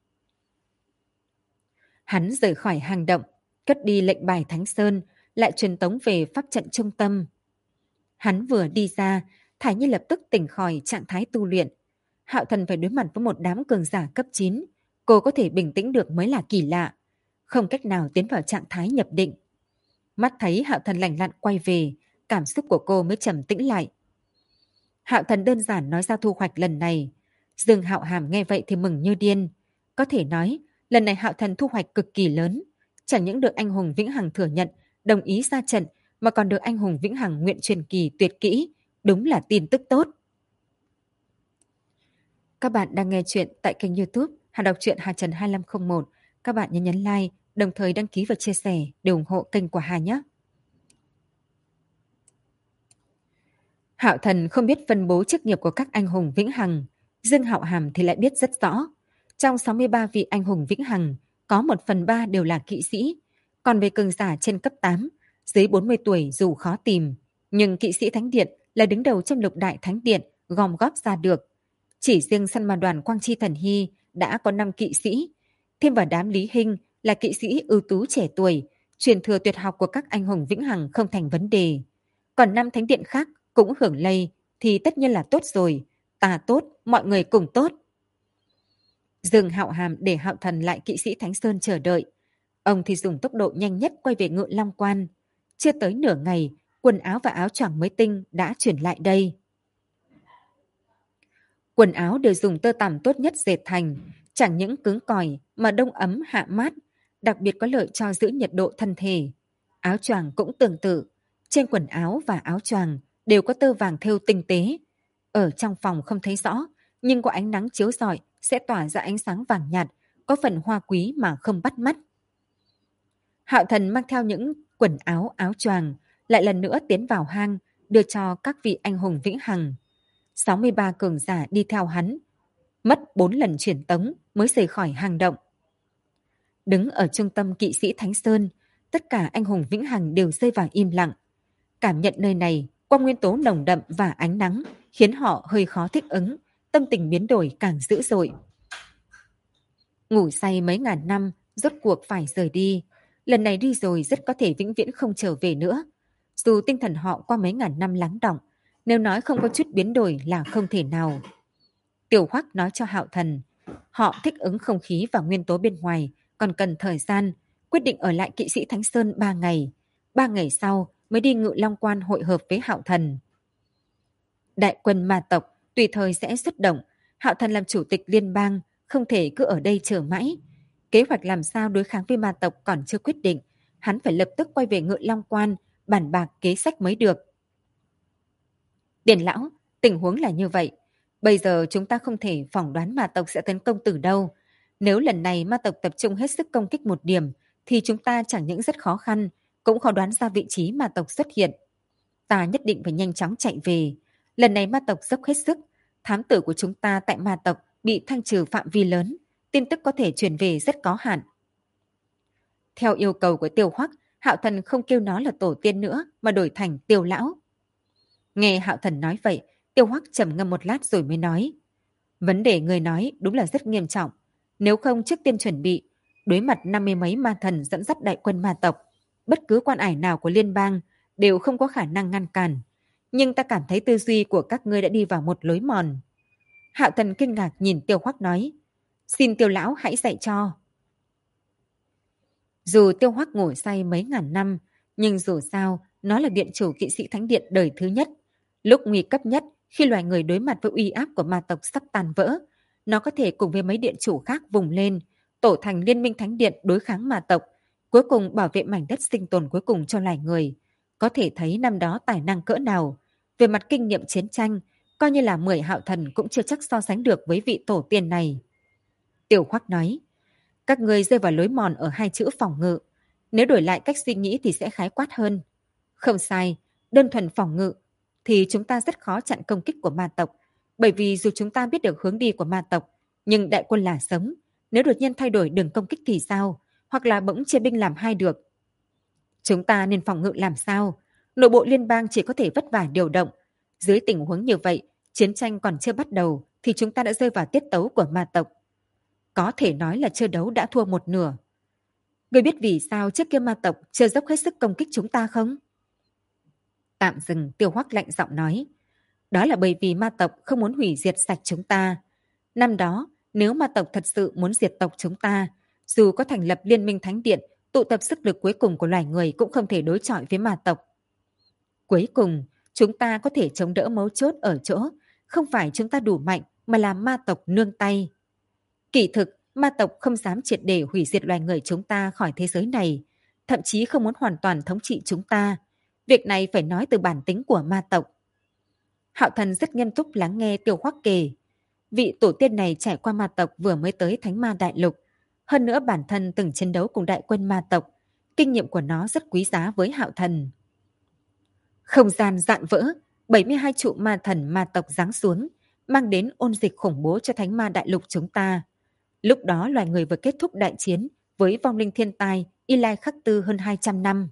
Hắn rời khỏi hang động, cất đi lệnh bài Thánh Sơn, lại truyền tống về pháp trận trung tâm. Hắn vừa đi ra, Thải Nhi lập tức tỉnh khỏi trạng thái tu luyện. Hạo Thần phải đối mặt với một đám cường giả cấp 9. Cô có thể bình tĩnh được mới là kỳ lạ. Không cách nào tiến vào trạng thái nhập định. Mắt thấy Hạo Thần lành lặn quay về, cảm xúc của cô mới trầm tĩnh lại. Hạo Thần đơn giản nói ra thu hoạch lần này. Dương Hạo Hàm nghe vậy thì mừng như điên. Có thể nói, lần này Hạo Thần thu hoạch cực kỳ lớn. Chẳng những được anh hùng Vĩnh Hằng thừa nhận, đồng ý ra trận, mà còn được anh hùng Vĩnh Hằng nguyện truyền kỳ tuyệt kỹ. Đúng là tin tức tốt. Các bạn đang nghe chuyện tại kênh YouTube Hà Đọc truyện Hà Trần 2501. Các bạn nhấn like, đồng thời đăng ký và chia sẻ để ủng hộ kênh của Hà nhé. Hạo Thần không biết phân bố chức nghiệp của các anh hùng Vĩnh Hằng. Dương Hạo Hàm thì lại biết rất rõ. Trong 63 vị anh hùng Vĩnh Hằng, có 1/3 đều là kỵ sĩ. Còn về cường giả trên cấp 8, dưới 40 tuổi dù khó tìm, nhưng kỵ sĩ Thánh Điện là đứng đầu trong lục đại Thánh Điện gom góp ra được. Chỉ riêng săn ma đoàn Quang Chi Thần Hy đã có 5 kỵ sĩ. Thêm vào đám Lý Hinh là kỵ sĩ ưu tú trẻ tuổi, truyền thừa tuyệt học của các anh hùng Vĩnh Hằng không thành vấn đề. Còn 5 Thánh Điện khác cũng hưởng lây thì tất nhiên là tốt rồi. Ta tốt, mọi người cùng tốt. Dương Hạo Hàm để Hạo Thần lại kỵ sĩ Thánh Sơn chờ đợi. Ông thì dùng tốc độ nhanh nhất quay về Ngự Long Quan. Chưa tới nửa ngày, quần áo và áo choàng mới tinh đã chuyển lại đây. Quần áo đều dùng tơ tằm tốt nhất dệt thành, chẳng những cứng cỏi mà đông ấm hạ mát, đặc biệt có lợi cho giữ nhiệt độ thân thể. Áo choàng cũng tương tự, trên quần áo và áo choàng đều có tơ vàng thêu tinh tế. Ở trong phòng không thấy rõ, nhưng có ánh nắng chiếu rọi sẽ tỏa ra ánh sáng vàng nhạt, có phần hoa quý mà không bắt mắt. Hạo Thần mang theo những quần áo áo choàng, lại lần nữa tiến vào hang, đưa cho các vị anh hùng Vĩnh Hằng. 63 cường giả đi theo hắn, mất 4 lần truyền tống mới rời khỏi hang động. Đứng ở trung tâm kỵ sĩ Thánh Sơn, tất cả anh hùng Vĩnh Hằng đều rơi vào im lặng. Cảm nhận nơi này, quang nguyên tố nồng đậm và ánh nắng, khiến họ hơi khó thích ứng, tâm tình biến đổi càng dữ dội. Ngủ say mấy ngàn năm, rốt cuộc phải rời đi. Lần này đi rồi rất có thể vĩnh viễn không trở về nữa. Dù tinh thần họ qua mấy ngàn năm lắng đọng, nếu nói không có chút biến đổi là không thể nào. Tiểu Hoắc nói cho Hạo Thần, họ thích ứng không khí và nguyên tố bên ngoài, còn cần thời gian, quyết định ở lại Kỵ sĩ Thánh Sơn 3 ngày. 3 ngày sau mới đi Ngự Long Quan hội hợp với Hạo Thần. Đại quân ma tộc tùy thời sẽ xuất động. Hạo Thần làm chủ tịch liên bang, không thể cứ ở đây chờ mãi. Kế hoạch làm sao đối kháng với ma tộc còn chưa quyết định. Hắn phải lập tức quay về Ngự Long Quan, bàn bạc kế sách mới được. Tiền lão, tình huống là như vậy. Bây giờ chúng ta không thể phỏng đoán ma tộc sẽ tấn công từ đâu. Nếu lần này ma tộc tập trung hết sức công kích một điểm, thì chúng ta chẳng những rất khó khăn, cũng khó đoán ra vị trí ma tộc xuất hiện. Ta nhất định phải nhanh chóng chạy về. Lần này ma tộc dốc hết sức. Thám tử của chúng ta tại ma tộc bị thanh trừ phạm vi lớn. Tin tức có thể truyền về rất có hạn. Theo yêu cầu của Tiêu Hoắc, Hạo Thần không kêu nó là tổ tiên nữa mà đổi thành Tiêu lão. Nghe Hạo Thần nói vậy, Tiêu Hoắc trầm ngâm một lát rồi mới nói. Vấn đề người nói đúng là rất nghiêm trọng. Nếu không trước tiên chuẩn bị, đối mặt 50 mấy ma thần dẫn dắt đại quân ma tộc, bất cứ quan ải nào của liên bang đều không có khả năng ngăn cản. Nhưng ta cảm thấy tư duy của các ngươi đã đi vào một lối mòn. Hạo Thần kinh ngạc nhìn Tiêu Hoắc nói. Xin Tiêu lão hãy dạy cho. Dù Tiêu Hoắc ngủ say mấy ngàn năm, nhưng dù sao, nó là điện chủ Kỵ sĩ Thánh Điện đời thứ nhất. Lúc nguy cấp nhất, khi loài người đối mặt với uy áp của ma tộc sắp tan vỡ, nó có thể cùng với mấy điện chủ khác vùng lên, tổ thành liên minh Thánh Điện đối kháng ma tộc, cuối cùng bảo vệ mảnh đất sinh tồn cuối cùng cho loài người. Có thể thấy năm đó tài năng cỡ nào. Về mặt kinh nghiệm chiến tranh, coi như là 10 Hạo Thần cũng chưa chắc so sánh được với vị tổ tiên này. Tiểu Hoắc nói, các ngươi rơi vào lối mòn ở hai chữ phòng ngự. Nếu đổi lại cách suy nghĩ thì sẽ khái quát hơn. Không sai, đơn thuần phòng ngự thì chúng ta rất khó chặn công kích của ma tộc. Bởi vì dù chúng ta biết được hướng đi của ma tộc, nhưng đại quân là sống. Nếu đột nhiên thay đổi đường công kích thì sao? Hoặc là bỗng chia binh làm hai được. Chúng ta nên phòng ngự làm sao? Nội bộ liên bang chỉ có thể vất vả điều động. Dưới tình huống như vậy, chiến tranh còn chưa bắt đầu thì chúng ta đã rơi vào tiết tấu của ma tộc. Có thể nói là chưa đấu đã thua một nửa. Ngươi biết vì sao trước kia ma tộc chưa dốc hết sức công kích chúng ta không? Tạm dừng, Tiêu Hoắc lạnh giọng nói. Đó là bởi vì ma tộc không muốn hủy diệt sạch chúng ta. Năm đó, nếu ma tộc thật sự muốn diệt tộc chúng ta, dù có thành lập liên minh thánh điện, tụ tập sức lực cuối cùng của loài người cũng không thể đối chọi với ma tộc. Cuối cùng, chúng ta có thể chống đỡ mấu chốt ở chỗ, không phải chúng ta đủ mạnh mà là ma tộc nương tay. Kỳ thực, ma tộc không dám triệt để hủy diệt loài người chúng ta khỏi thế giới này, thậm chí không muốn hoàn toàn thống trị chúng ta. Việc này phải nói từ bản tính của ma tộc. Hạo Thần rất nghiêm túc lắng nghe Tiêu Hoắc kể. Vị tổ tiên này trải qua ma tộc vừa mới tới Thánh Ma Đại Lục. Hơn nữa bản thân từng chiến đấu cùng đại quân ma tộc. Kinh nghiệm của nó rất quý giá với Hạo Thần. Không gian dạn vỡ, 72 trụ ma thần ma tộc giáng xuống, mang đến ôn dịch khủng bố cho Thánh Ma Đại Lục chúng ta. Lúc đó loài người vừa kết thúc đại chiến với vong linh thiên tai Y Lai Khắc Tư hơn 200 năm.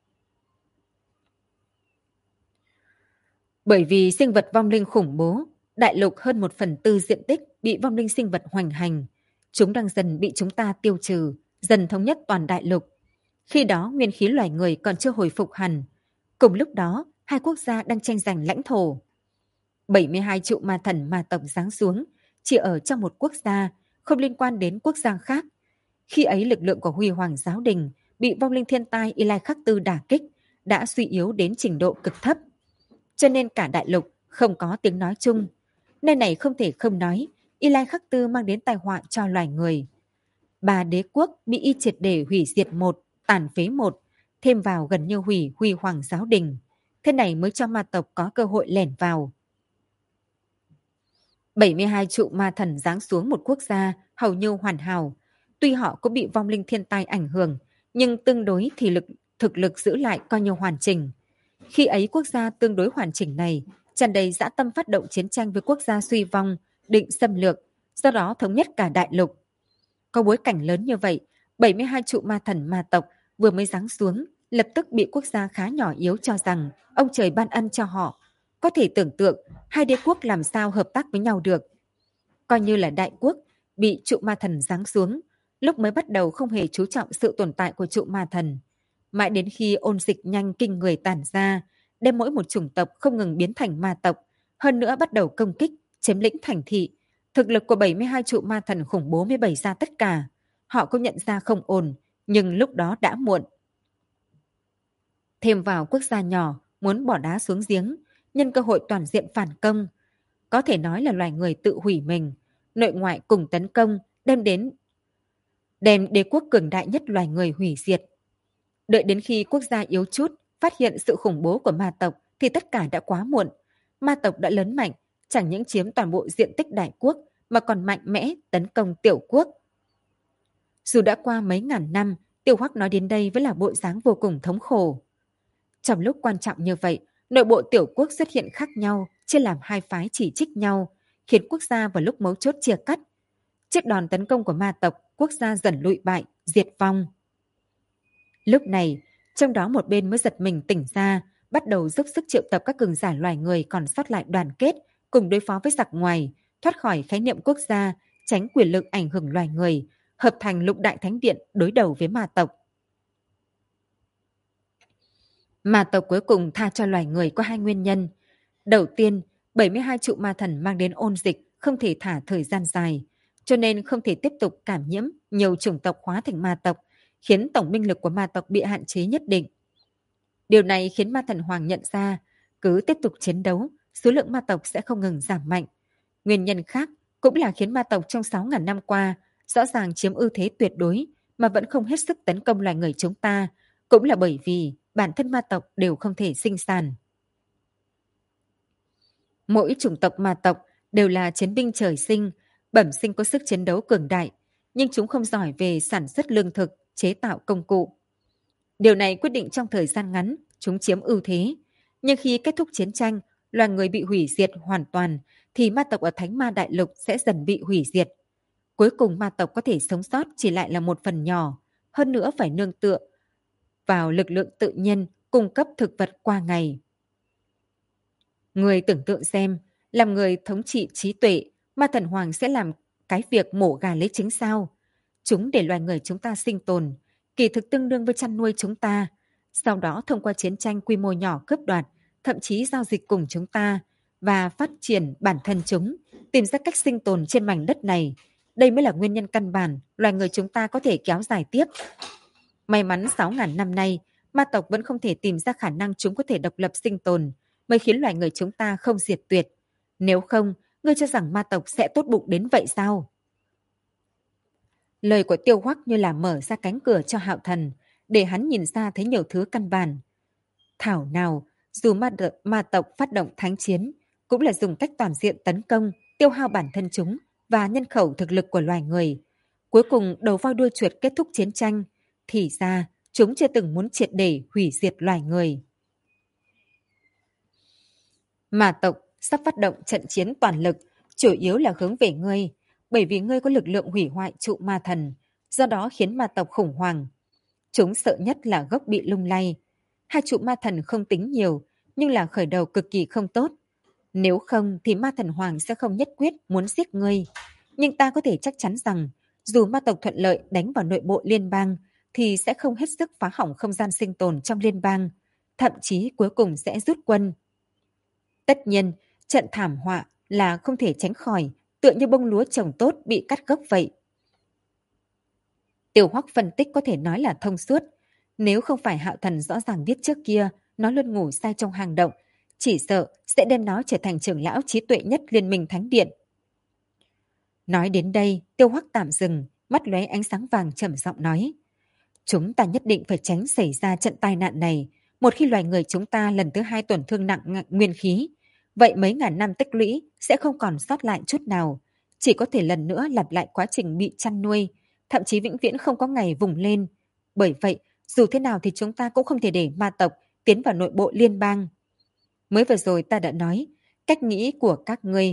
Bởi vì sinh vật vong linh khủng bố, đại lục hơn 1/4 diện tích bị vong linh sinh vật hoành hành. Chúng đang dần bị chúng ta tiêu trừ, dần thống nhất toàn đại lục. Khi đó nguyên khí loài người còn chưa hồi phục hẳn. Cùng lúc đó, hai quốc gia đang tranh giành lãnh thổ. 72 trụ ma thần ma tộc giáng xuống, chỉ ở trong một quốc gia, không liên quan đến quốc gia khác. Khi ấy lực lượng của Huy Hoàng Giáo Đình bị vong linh thiên tai Y Lai Khắc Tư đả kích, đã suy yếu đến trình độ cực thấp. Cho nên cả đại lục không có tiếng nói chung. Nơi này không thể không nói, Y Lai Khắc Tư mang đến tai họa cho loài người. 3 đế quốc bị y triệt để hủy diệt một, tàn phế một, thêm vào gần như hủy Huy Hoàng Giáo Đình. Thế này mới cho ma tộc có cơ hội lẻn vào. 72 trụ ma thần giáng xuống một quốc gia hầu như hoàn hảo. Tuy họ cũng bị vong linh thiên tai ảnh hưởng, nhưng tương đối thì thực lực giữ lại coi như hoàn chỉnh. Khi ấy quốc gia tương đối hoàn chỉnh này tràn đầy dã tâm phát động chiến tranh với quốc gia suy vong, định xâm lược, do đó thống nhất cả đại lục. Có bối cảnh lớn như vậy, 72 trụ ma thần ma tộc vừa mới giáng xuống, lập tức bị quốc gia khá nhỏ yếu cho rằng ông trời ban ân cho họ. Có thể tưởng tượng hai đế quốc làm sao hợp tác với nhau được. Coi như là đại quốc bị trụ ma thần giáng xuống, lúc mới bắt đầu không hề chú trọng sự tồn tại của trụ ma thần. Mãi đến khi ôn dịch nhanh kinh người tản ra, đem mỗi một chủng tộc không ngừng biến thành ma tộc, hơn nữa bắt đầu công kích, chiếm lĩnh thành thị. Thực lực của 72 trụ ma thần khủng bố mới bày ra tất cả. Họ cũng nhận ra không ổn, nhưng lúc đó đã muộn. Thêm vào quốc gia nhỏ muốn bỏ đá xuống giếng, nhân cơ hội toàn diện phản công. Có thể nói là loài người tự hủy mình, nội ngoại cùng tấn công, đem đế quốc cường đại nhất loài người hủy diệt. Đợi đến khi quốc gia yếu chút, phát hiện sự khủng bố của ma tộc thì tất cả đã quá muộn. Ma tộc đã lớn mạnh, chẳng những chiếm toàn bộ diện tích đại quốc mà còn mạnh mẽ tấn công tiểu quốc. Dù đã qua mấy ngàn năm, Tiêu Hoắc nói đến đây vẫn là bộ dáng vô cùng thống khổ. Trong lúc quan trọng như vậy, nội bộ tiểu quốc xuất hiện khác nhau, chia làm hai phái chỉ trích nhau, khiến quốc gia vào lúc mấu chốt chia cắt. Trước đòn tấn công của ma tộc, quốc gia dần lụi bại, diệt vong. Lúc này, trong đó một bên mới giật mình tỉnh ra, bắt đầu dốc sức triệu tập các cường giả loài người còn sót lại đoàn kết, cùng đối phó với giặc ngoài, thoát khỏi khái niệm quốc gia, tránh quyền lực ảnh hưởng loài người, hợp thành Lục Đại Thánh Điện đối đầu với ma tộc. Ma tộc cuối cùng tha cho loài người có hai nguyên nhân. Đầu tiên, 72 trụ ma thần mang đến ôn dịch không thể thả thời gian dài, cho nên không thể tiếp tục cảm nhiễm nhiều chủng tộc hóa thành ma tộc, khiến tổng binh lực của ma tộc bị hạn chế nhất định. Điều này khiến ma thần hoàng nhận ra, cứ tiếp tục chiến đấu, số lượng ma tộc sẽ không ngừng giảm mạnh. Nguyên nhân khác cũng là khiến ma tộc trong 6.000 năm qua rõ ràng chiếm ưu thế tuyệt đối mà vẫn không hết sức tấn công loài người chúng ta, cũng là bởi vì bản thân ma tộc đều không thể sinh sản. Mỗi chủng tộc ma tộc đều là chiến binh trời sinh, bẩm sinh có sức chiến đấu cường đại, nhưng chúng không giỏi về sản xuất lương thực, chế tạo công cụ. Điều này quyết định trong thời gian ngắn, chúng chiếm ưu thế. Nhưng khi kết thúc chiến tranh, loài người bị hủy diệt hoàn toàn, thì ma tộc ở Thánh Ma Đại Lục sẽ dần bị hủy diệt. Cuối cùng ma tộc có thể sống sót chỉ lại là một phần nhỏ, hơn nữa phải nương tựa vào lực lượng tự nhiên cung cấp thực vật qua ngày. Người tưởng tượng xem, làm người thống trị trí tuệ, ma thần hoàng sẽ làm cái việc mổ gà lấy trứng sao? Chúng để loài người chúng ta sinh tồn, kỳ thực tương đương với chăn nuôi chúng ta. Sau đó thông qua chiến tranh quy mô nhỏ cướp đoạt, thậm chí giao dịch cùng chúng ta và phát triển bản thân chúng, tìm ra cách sinh tồn trên mảnh đất này. Đây mới là nguyên nhân căn bản loài người chúng ta có thể kéo dài tiếp. May mắn 6.000 năm nay, ma tộc vẫn không thể tìm ra khả năng chúng có thể độc lập sinh tồn, mới khiến loài người chúng ta không diệt tuyệt. Nếu không, ngươi cho rằng ma tộc sẽ tốt bụng đến vậy sao? Lời của Tiêu Hoắc như là mở ra cánh cửa cho Hạo Thần, để hắn nhìn ra thấy nhiều thứ căn bản. Thảo nào, dù ma tộc phát động thánh chiến, cũng là dùng cách toàn diện tấn công, tiêu hao bản thân chúng và nhân khẩu thực lực của loài người. Cuối cùng đầu voi đuôi chuột kết thúc chiến tranh, thì ra chúng chưa từng muốn triệt để hủy diệt loài người. Ma tộc sắp phát động trận chiến toàn lực, chủ yếu là hướng về ngươi, bởi vì ngươi có lực lượng hủy hoại trụ ma thần, do đó khiến ma tộc khủng hoảng. Chúng sợ nhất là gốc bị lung lay. Hai trụ ma thần không tính nhiều, nhưng là khởi đầu cực kỳ không tốt. Nếu không thì ma thần hoàng sẽ không nhất quyết muốn giết ngươi. Nhưng ta có thể chắc chắn rằng, dù ma tộc thuận lợi đánh vào nội bộ liên bang, thì sẽ không hết sức phá hỏng không gian sinh tồn trong liên bang, thậm chí cuối cùng sẽ rút quân. Tất nhiên, trận thảm họa là không thể tránh khỏi, tựa như bông lúa trồng tốt bị cắt gốc vậy. Tiêu Hoắc phân tích có thể nói là thông suốt. Nếu không phải Hạo Thần rõ ràng biết trước kia nó luôn ngủ say trong hang động, chỉ sợ sẽ đem nó trở thành trưởng lão trí tuệ nhất Liên minh Thánh Điện. Nói đến đây, Tiêu Hoắc tạm dừng, mắt lóe ánh sáng vàng trầm giọng nói: chúng ta nhất định phải tránh xảy ra trận tai nạn này. Một khi loài người chúng ta lần thứ 2 tổn thương nặng nguyên khí, vậy mấy ngàn năm tích lũy sẽ không còn sót lại chút nào, chỉ có thể lần nữa lặp lại quá trình bị chăn nuôi, thậm chí vĩnh viễn không có ngày vùng lên. Bởi vậy, dù thế nào thì chúng ta cũng không thể để ma tộc tiến vào nội bộ liên bang. Mới vừa rồi ta đã nói, cách nghĩ của các ngươi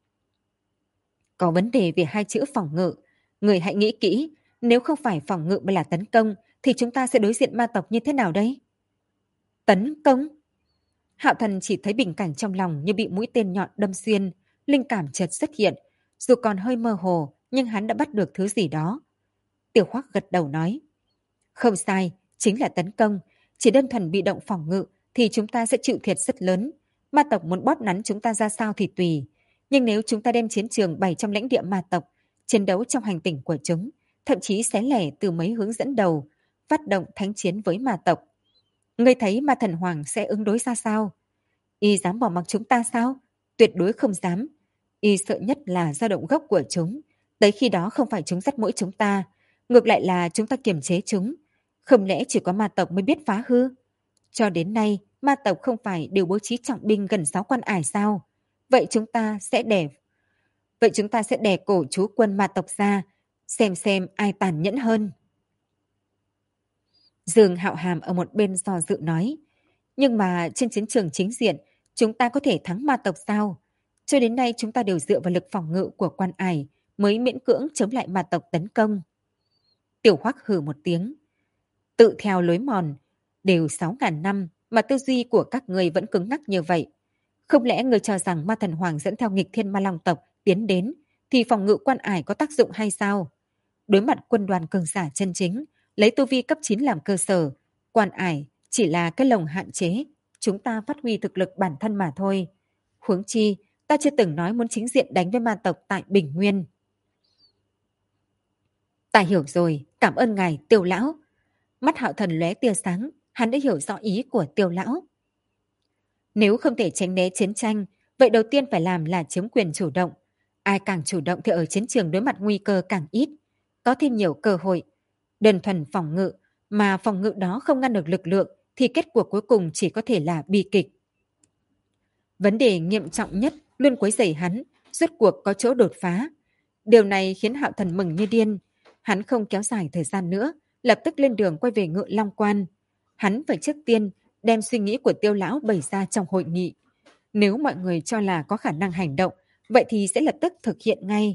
có vấn đề về hai chữ phòng ngự. Người hãy nghĩ kỹ, nếu không phải phòng ngự mà là tấn công, thì chúng ta sẽ đối diện ma tộc như thế nào đấy? Tấn công? Hạo Thần chỉ thấy bình cảnh trong lòng như bị mũi tên nhọn đâm xuyên, linh cảm chợt xuất hiện. Dù còn hơi mơ hồ, nhưng hắn đã bắt được thứ gì đó. Tiểu Hoắc gật đầu nói: không sai, chính là tấn công. Chỉ đơn thuần bị động phòng ngự thì chúng ta sẽ chịu thiệt rất lớn. Ma tộc muốn bóp nắn chúng ta ra sao thì tùy. Nhưng nếu chúng ta đem chiến trường bày trong lãnh địa ma tộc, chiến đấu trong hành tinh của chúng, thậm chí xé lẻ từ mấy hướng dẫn đầu, phát động thánh chiến với ma tộc. Ngươi thấy ma thần hoàng sẽ ứng đối ra sao? Y dám bỏ mặc chúng ta sao? Tuyệt đối không dám. Y sợ nhất là dao động gốc của chúng. Tới khi đó không phải chúng dắt mũi chúng ta, ngược lại là chúng ta kiềm chế chúng. Không lẽ chỉ có ma tộc mới biết phá hư? Cho đến nay, ma tộc không phải đều bố trí trọng binh gần 6 quan ải sao? Vậy chúng ta sẽ đè cổ chú quân ma tộc ra, xem ai tàn nhẫn hơn. Dương Hạo Hàm ở một bên do dự nói, nhưng mà trên chiến trường chính diện, chúng ta có thể thắng ma tộc sao? Cho đến nay chúng ta đều dựa vào lực phòng ngự của quan ải mới miễn cưỡng chống lại ma tộc tấn công. Tiểu Hoắc hừ một tiếng, tự theo lối mòn, đều 6.000 năm mà tư duy của các người vẫn cứng ngắc như vậy. Không lẽ người cho rằng ma thần hoàng dẫn theo nghịch thiên ma long tộc tiến đến thì phòng ngự quan ải có tác dụng hay sao? Đối mặt quân đoàn cường giả chân chính, lấy tu vi cấp 9 làm cơ sở, quan ải chỉ là cái lồng hạn chế, chúng ta phát huy thực lực bản thân mà thôi. Huống chi, ta chưa từng nói muốn chính diện đánh với ma tộc tại Bình Nguyên. Ta hiểu rồi, cảm ơn ngài, Tiêu lão. Mắt Hạo Thần lóe tia sáng, hắn đã hiểu rõ ý của Tiêu lão. Nếu không thể tránh né chiến tranh, vậy đầu tiên phải làm là chiếm quyền chủ động. Ai càng chủ động thì ở chiến trường đối mặt nguy cơ càng ít, có thêm nhiều cơ hội. Đơn thuần phòng ngự, mà phòng ngự đó không ngăn được lực lượng, thì kết quả cuối cùng chỉ có thể là bi kịch. Vấn đề nghiêm trọng nhất luôn quấy rầy hắn, rốt cuộc có chỗ đột phá. Điều này khiến Hạo Thần mừng như điên. Hắn không kéo dài thời gian nữa, lập tức lên đường quay về Ngự Long Quan. Hắn phải trước tiên đem suy nghĩ của Tiêu lão bày ra trong hội nghị. Nếu mọi người cho là có khả năng hành động, vậy thì sẽ lập tức thực hiện ngay.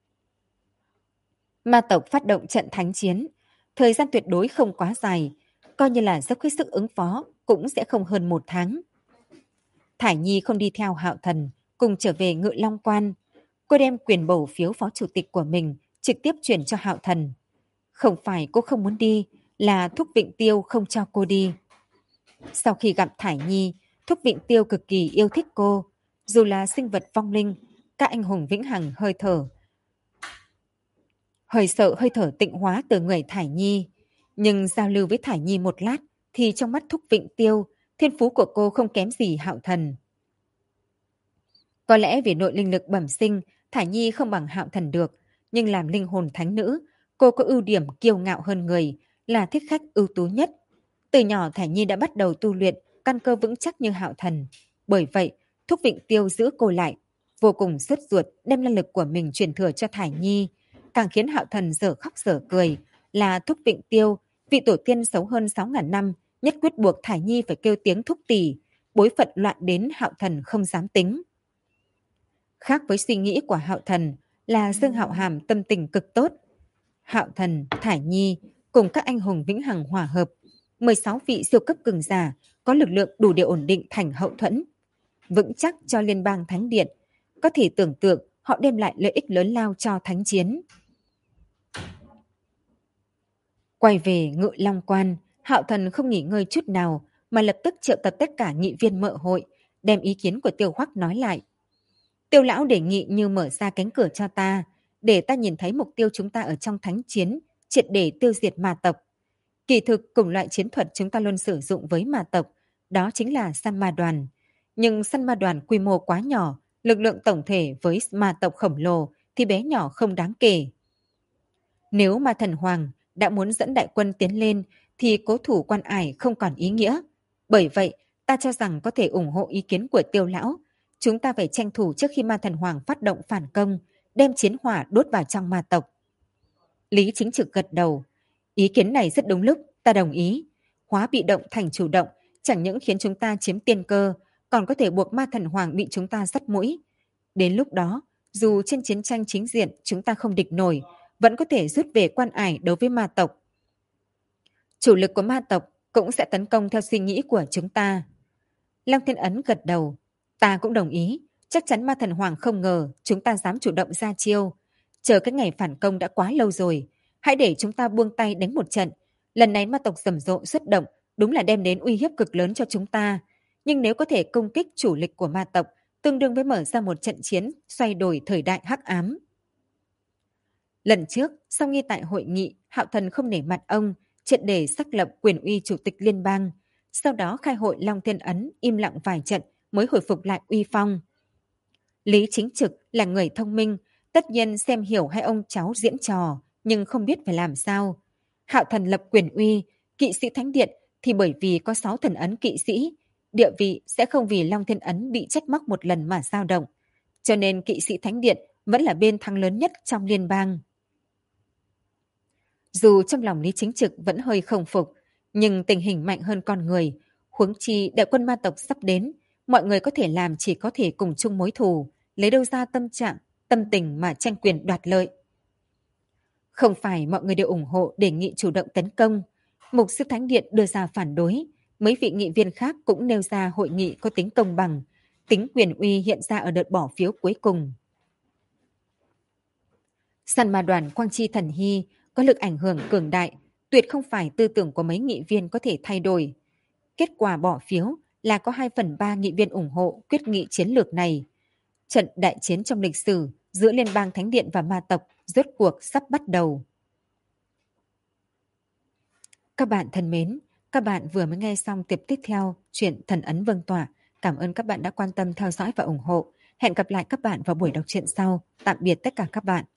Ma tộc phát động trận thánh chiến, thời gian tuyệt đối không quá dài, coi như là dốc hết sức ứng phó cũng sẽ không hơn 1 tháng. Thải Nhi không đi theo Hạo Thần, cùng trở về Ngự Long Quan. Cô đem quyền bầu phiếu phó chủ tịch của mình trực tiếp chuyển cho Hạo Thần. Không phải cô không muốn đi, là Thúc Vịnh Tiêu không cho cô đi. Sau khi gặp Thải Nhi, Thúc Vịnh Tiêu cực kỳ yêu thích cô. Dù là sinh vật vong linh, các anh hùng vĩnh hằng sợ hơi thở tịnh hóa từ người Thải Nhi. Nhưng giao lưu với Thải Nhi một lát, thì trong mắt Thúc Vịnh Tiêu, thiên phú của cô không kém gì Hạo Thần. Có lẽ vì nội linh lực bẩm sinh, Thải Nhi không bằng Hạo Thần được, nhưng làm linh hồn thánh nữ, cô có ưu điểm kiêu ngạo hơn người, là thích khách ưu tú nhất. Từ nhỏ Thải Nhi đã bắt đầu tu luyện, căn cơ vững chắc như Hạo Thần. Bởi vậy, Thúc Vịnh Tiêu giữ cô lại, vô cùng sốt ruột đem năng lực của mình truyền thừa cho Thải Nhi. Càng khiến Hạo Thần dở khóc dở cười là Thúc Vịnh Tiêu, vị tổ tiên sống hơn 6.000 năm, nhất quyết buộc Thải Nhi phải kêu tiếng thúc tỷ, bối phận loạn đến Hạo Thần không dám tính. Khác với suy nghĩ của Hạo Thần là Dương Hạo Hàm tâm tình cực tốt. Hạo Thần, Thải Nhi cùng các anh hùng vĩnh hằng hòa hợp, 16 vị siêu cấp cường giả có lực lượng đủ để ổn định thành hậu thuẫn, vững chắc cho liên bang thánh điện. Có thể tưởng tượng họ đem lại lợi ích lớn lao cho thánh chiến. Quay về Ngự Long Quan, Hạo Thần không nghỉ ngơi chút nào mà lập tức triệu tập tất cả nghị viên mợ hội, đem ý kiến của Tiêu Hoắc nói lại. Tiêu lão đề nghị như mở ra cánh cửa cho ta, để ta nhìn thấy mục tiêu chúng ta ở trong thánh chiến, triệt để tiêu diệt ma tộc. Kỳ thực cùng loại chiến thuật chúng ta luôn sử dụng với ma tộc, đó chính là săn ma đoàn. Nhưng săn ma đoàn quy mô quá nhỏ, lực lượng tổng thể với ma tộc khổng lồ thì bé nhỏ không đáng kể. Nếu ma thần hoàng đã muốn dẫn đại quân tiến lên thì cố thủ quan ải không còn ý nghĩa. Bởi vậy, ta cho rằng có thể ủng hộ ý kiến của Tiêu lão. Chúng ta phải tranh thủ trước khi ma thần hoàng phát động phản công, đem chiến hỏa đốt vào trong ma tộc. Lý Chính Trực gật đầu. Ý kiến này rất đúng lúc, ta đồng ý. Hóa bị động thành chủ động, chẳng những khiến chúng ta chiếm tiên cơ, còn có thể buộc ma thần hoàng bị chúng ta dắt mũi. Đến lúc đó, dù trên chiến tranh chính diện chúng ta không địch nổi, vẫn có thể rút về quan ải đối với ma tộc. Chủ lực của ma tộc cũng sẽ tấn công theo suy nghĩ của chúng ta. Lăng Thiên Ấn gật đầu. Ta cũng đồng ý, chắc chắn ma thần hoàng không ngờ chúng ta dám chủ động ra chiêu. Chờ cái ngày phản công đã quá lâu rồi, hãy để chúng ta buông tay đánh một trận. Lần này ma tộc rầm rộ xuất động, đúng là đem đến uy hiếp cực lớn cho chúng ta. Nhưng nếu có thể công kích chủ lực của ma tộc, tương đương với mở ra một trận chiến xoay đổi thời đại hắc ám. Lần trước, sau nghi tại hội nghị, Hạo Thần không nể mặt ông, triệt để xác lập quyền uy chủ tịch liên bang, sau đó khai hội Long Thiên Ấn im lặng vài trận mới hồi phục lại uy phong. Lý Chính Trực là người thông minh, tất nhiên xem hiểu hai ông cháu diễn trò, nhưng không biết phải làm sao. Hạo Thần lập quyền uy, kỵ sĩ thánh điện thì bởi vì có 6 thần ấn kỵ sĩ, địa vị sẽ không vì Long Thiên Ấn bị trách móc một lần mà dao động. Cho nên kỵ sĩ thánh điện vẫn là bên thắng lớn nhất trong liên bang. Dù trong lòng Lý Chính Trực vẫn hơi không phục, nhưng tình hình mạnh hơn con người, huống chi đại quân ma tộc sắp đến, mọi người có thể làm chỉ có thể cùng chung mối thù, lấy đâu ra tâm tình mà tranh quyền đoạt lợi. Không phải mọi người đều ủng hộ đề nghị chủ động tấn công. Mục sư Thánh Điện đưa ra phản đối, mấy vị nghị viên khác cũng nêu ra hội nghị có tính công bằng, tính quyền uy hiện ra ở đợt bỏ phiếu cuối cùng. Săn ma đoàn Quang Chi Thần Hy có lực ảnh hưởng cường đại, tuyệt không phải tư tưởng của mấy nghị viên có thể thay đổi. Kết quả bỏ phiếu là có 2/3 nghị viên ủng hộ quyết nghị chiến lược này. Trận đại chiến trong lịch sử giữa Liên bang Thánh Điện và ma tộc rốt cuộc sắp bắt đầu. Các bạn thân mến, các bạn vừa mới nghe xong tập tiếp theo truyện Thần Ấn Vương Tọa. Cảm ơn các bạn đã quan tâm theo dõi và ủng hộ. Hẹn gặp lại các bạn vào buổi đọc truyện sau. Tạm biệt tất cả các bạn.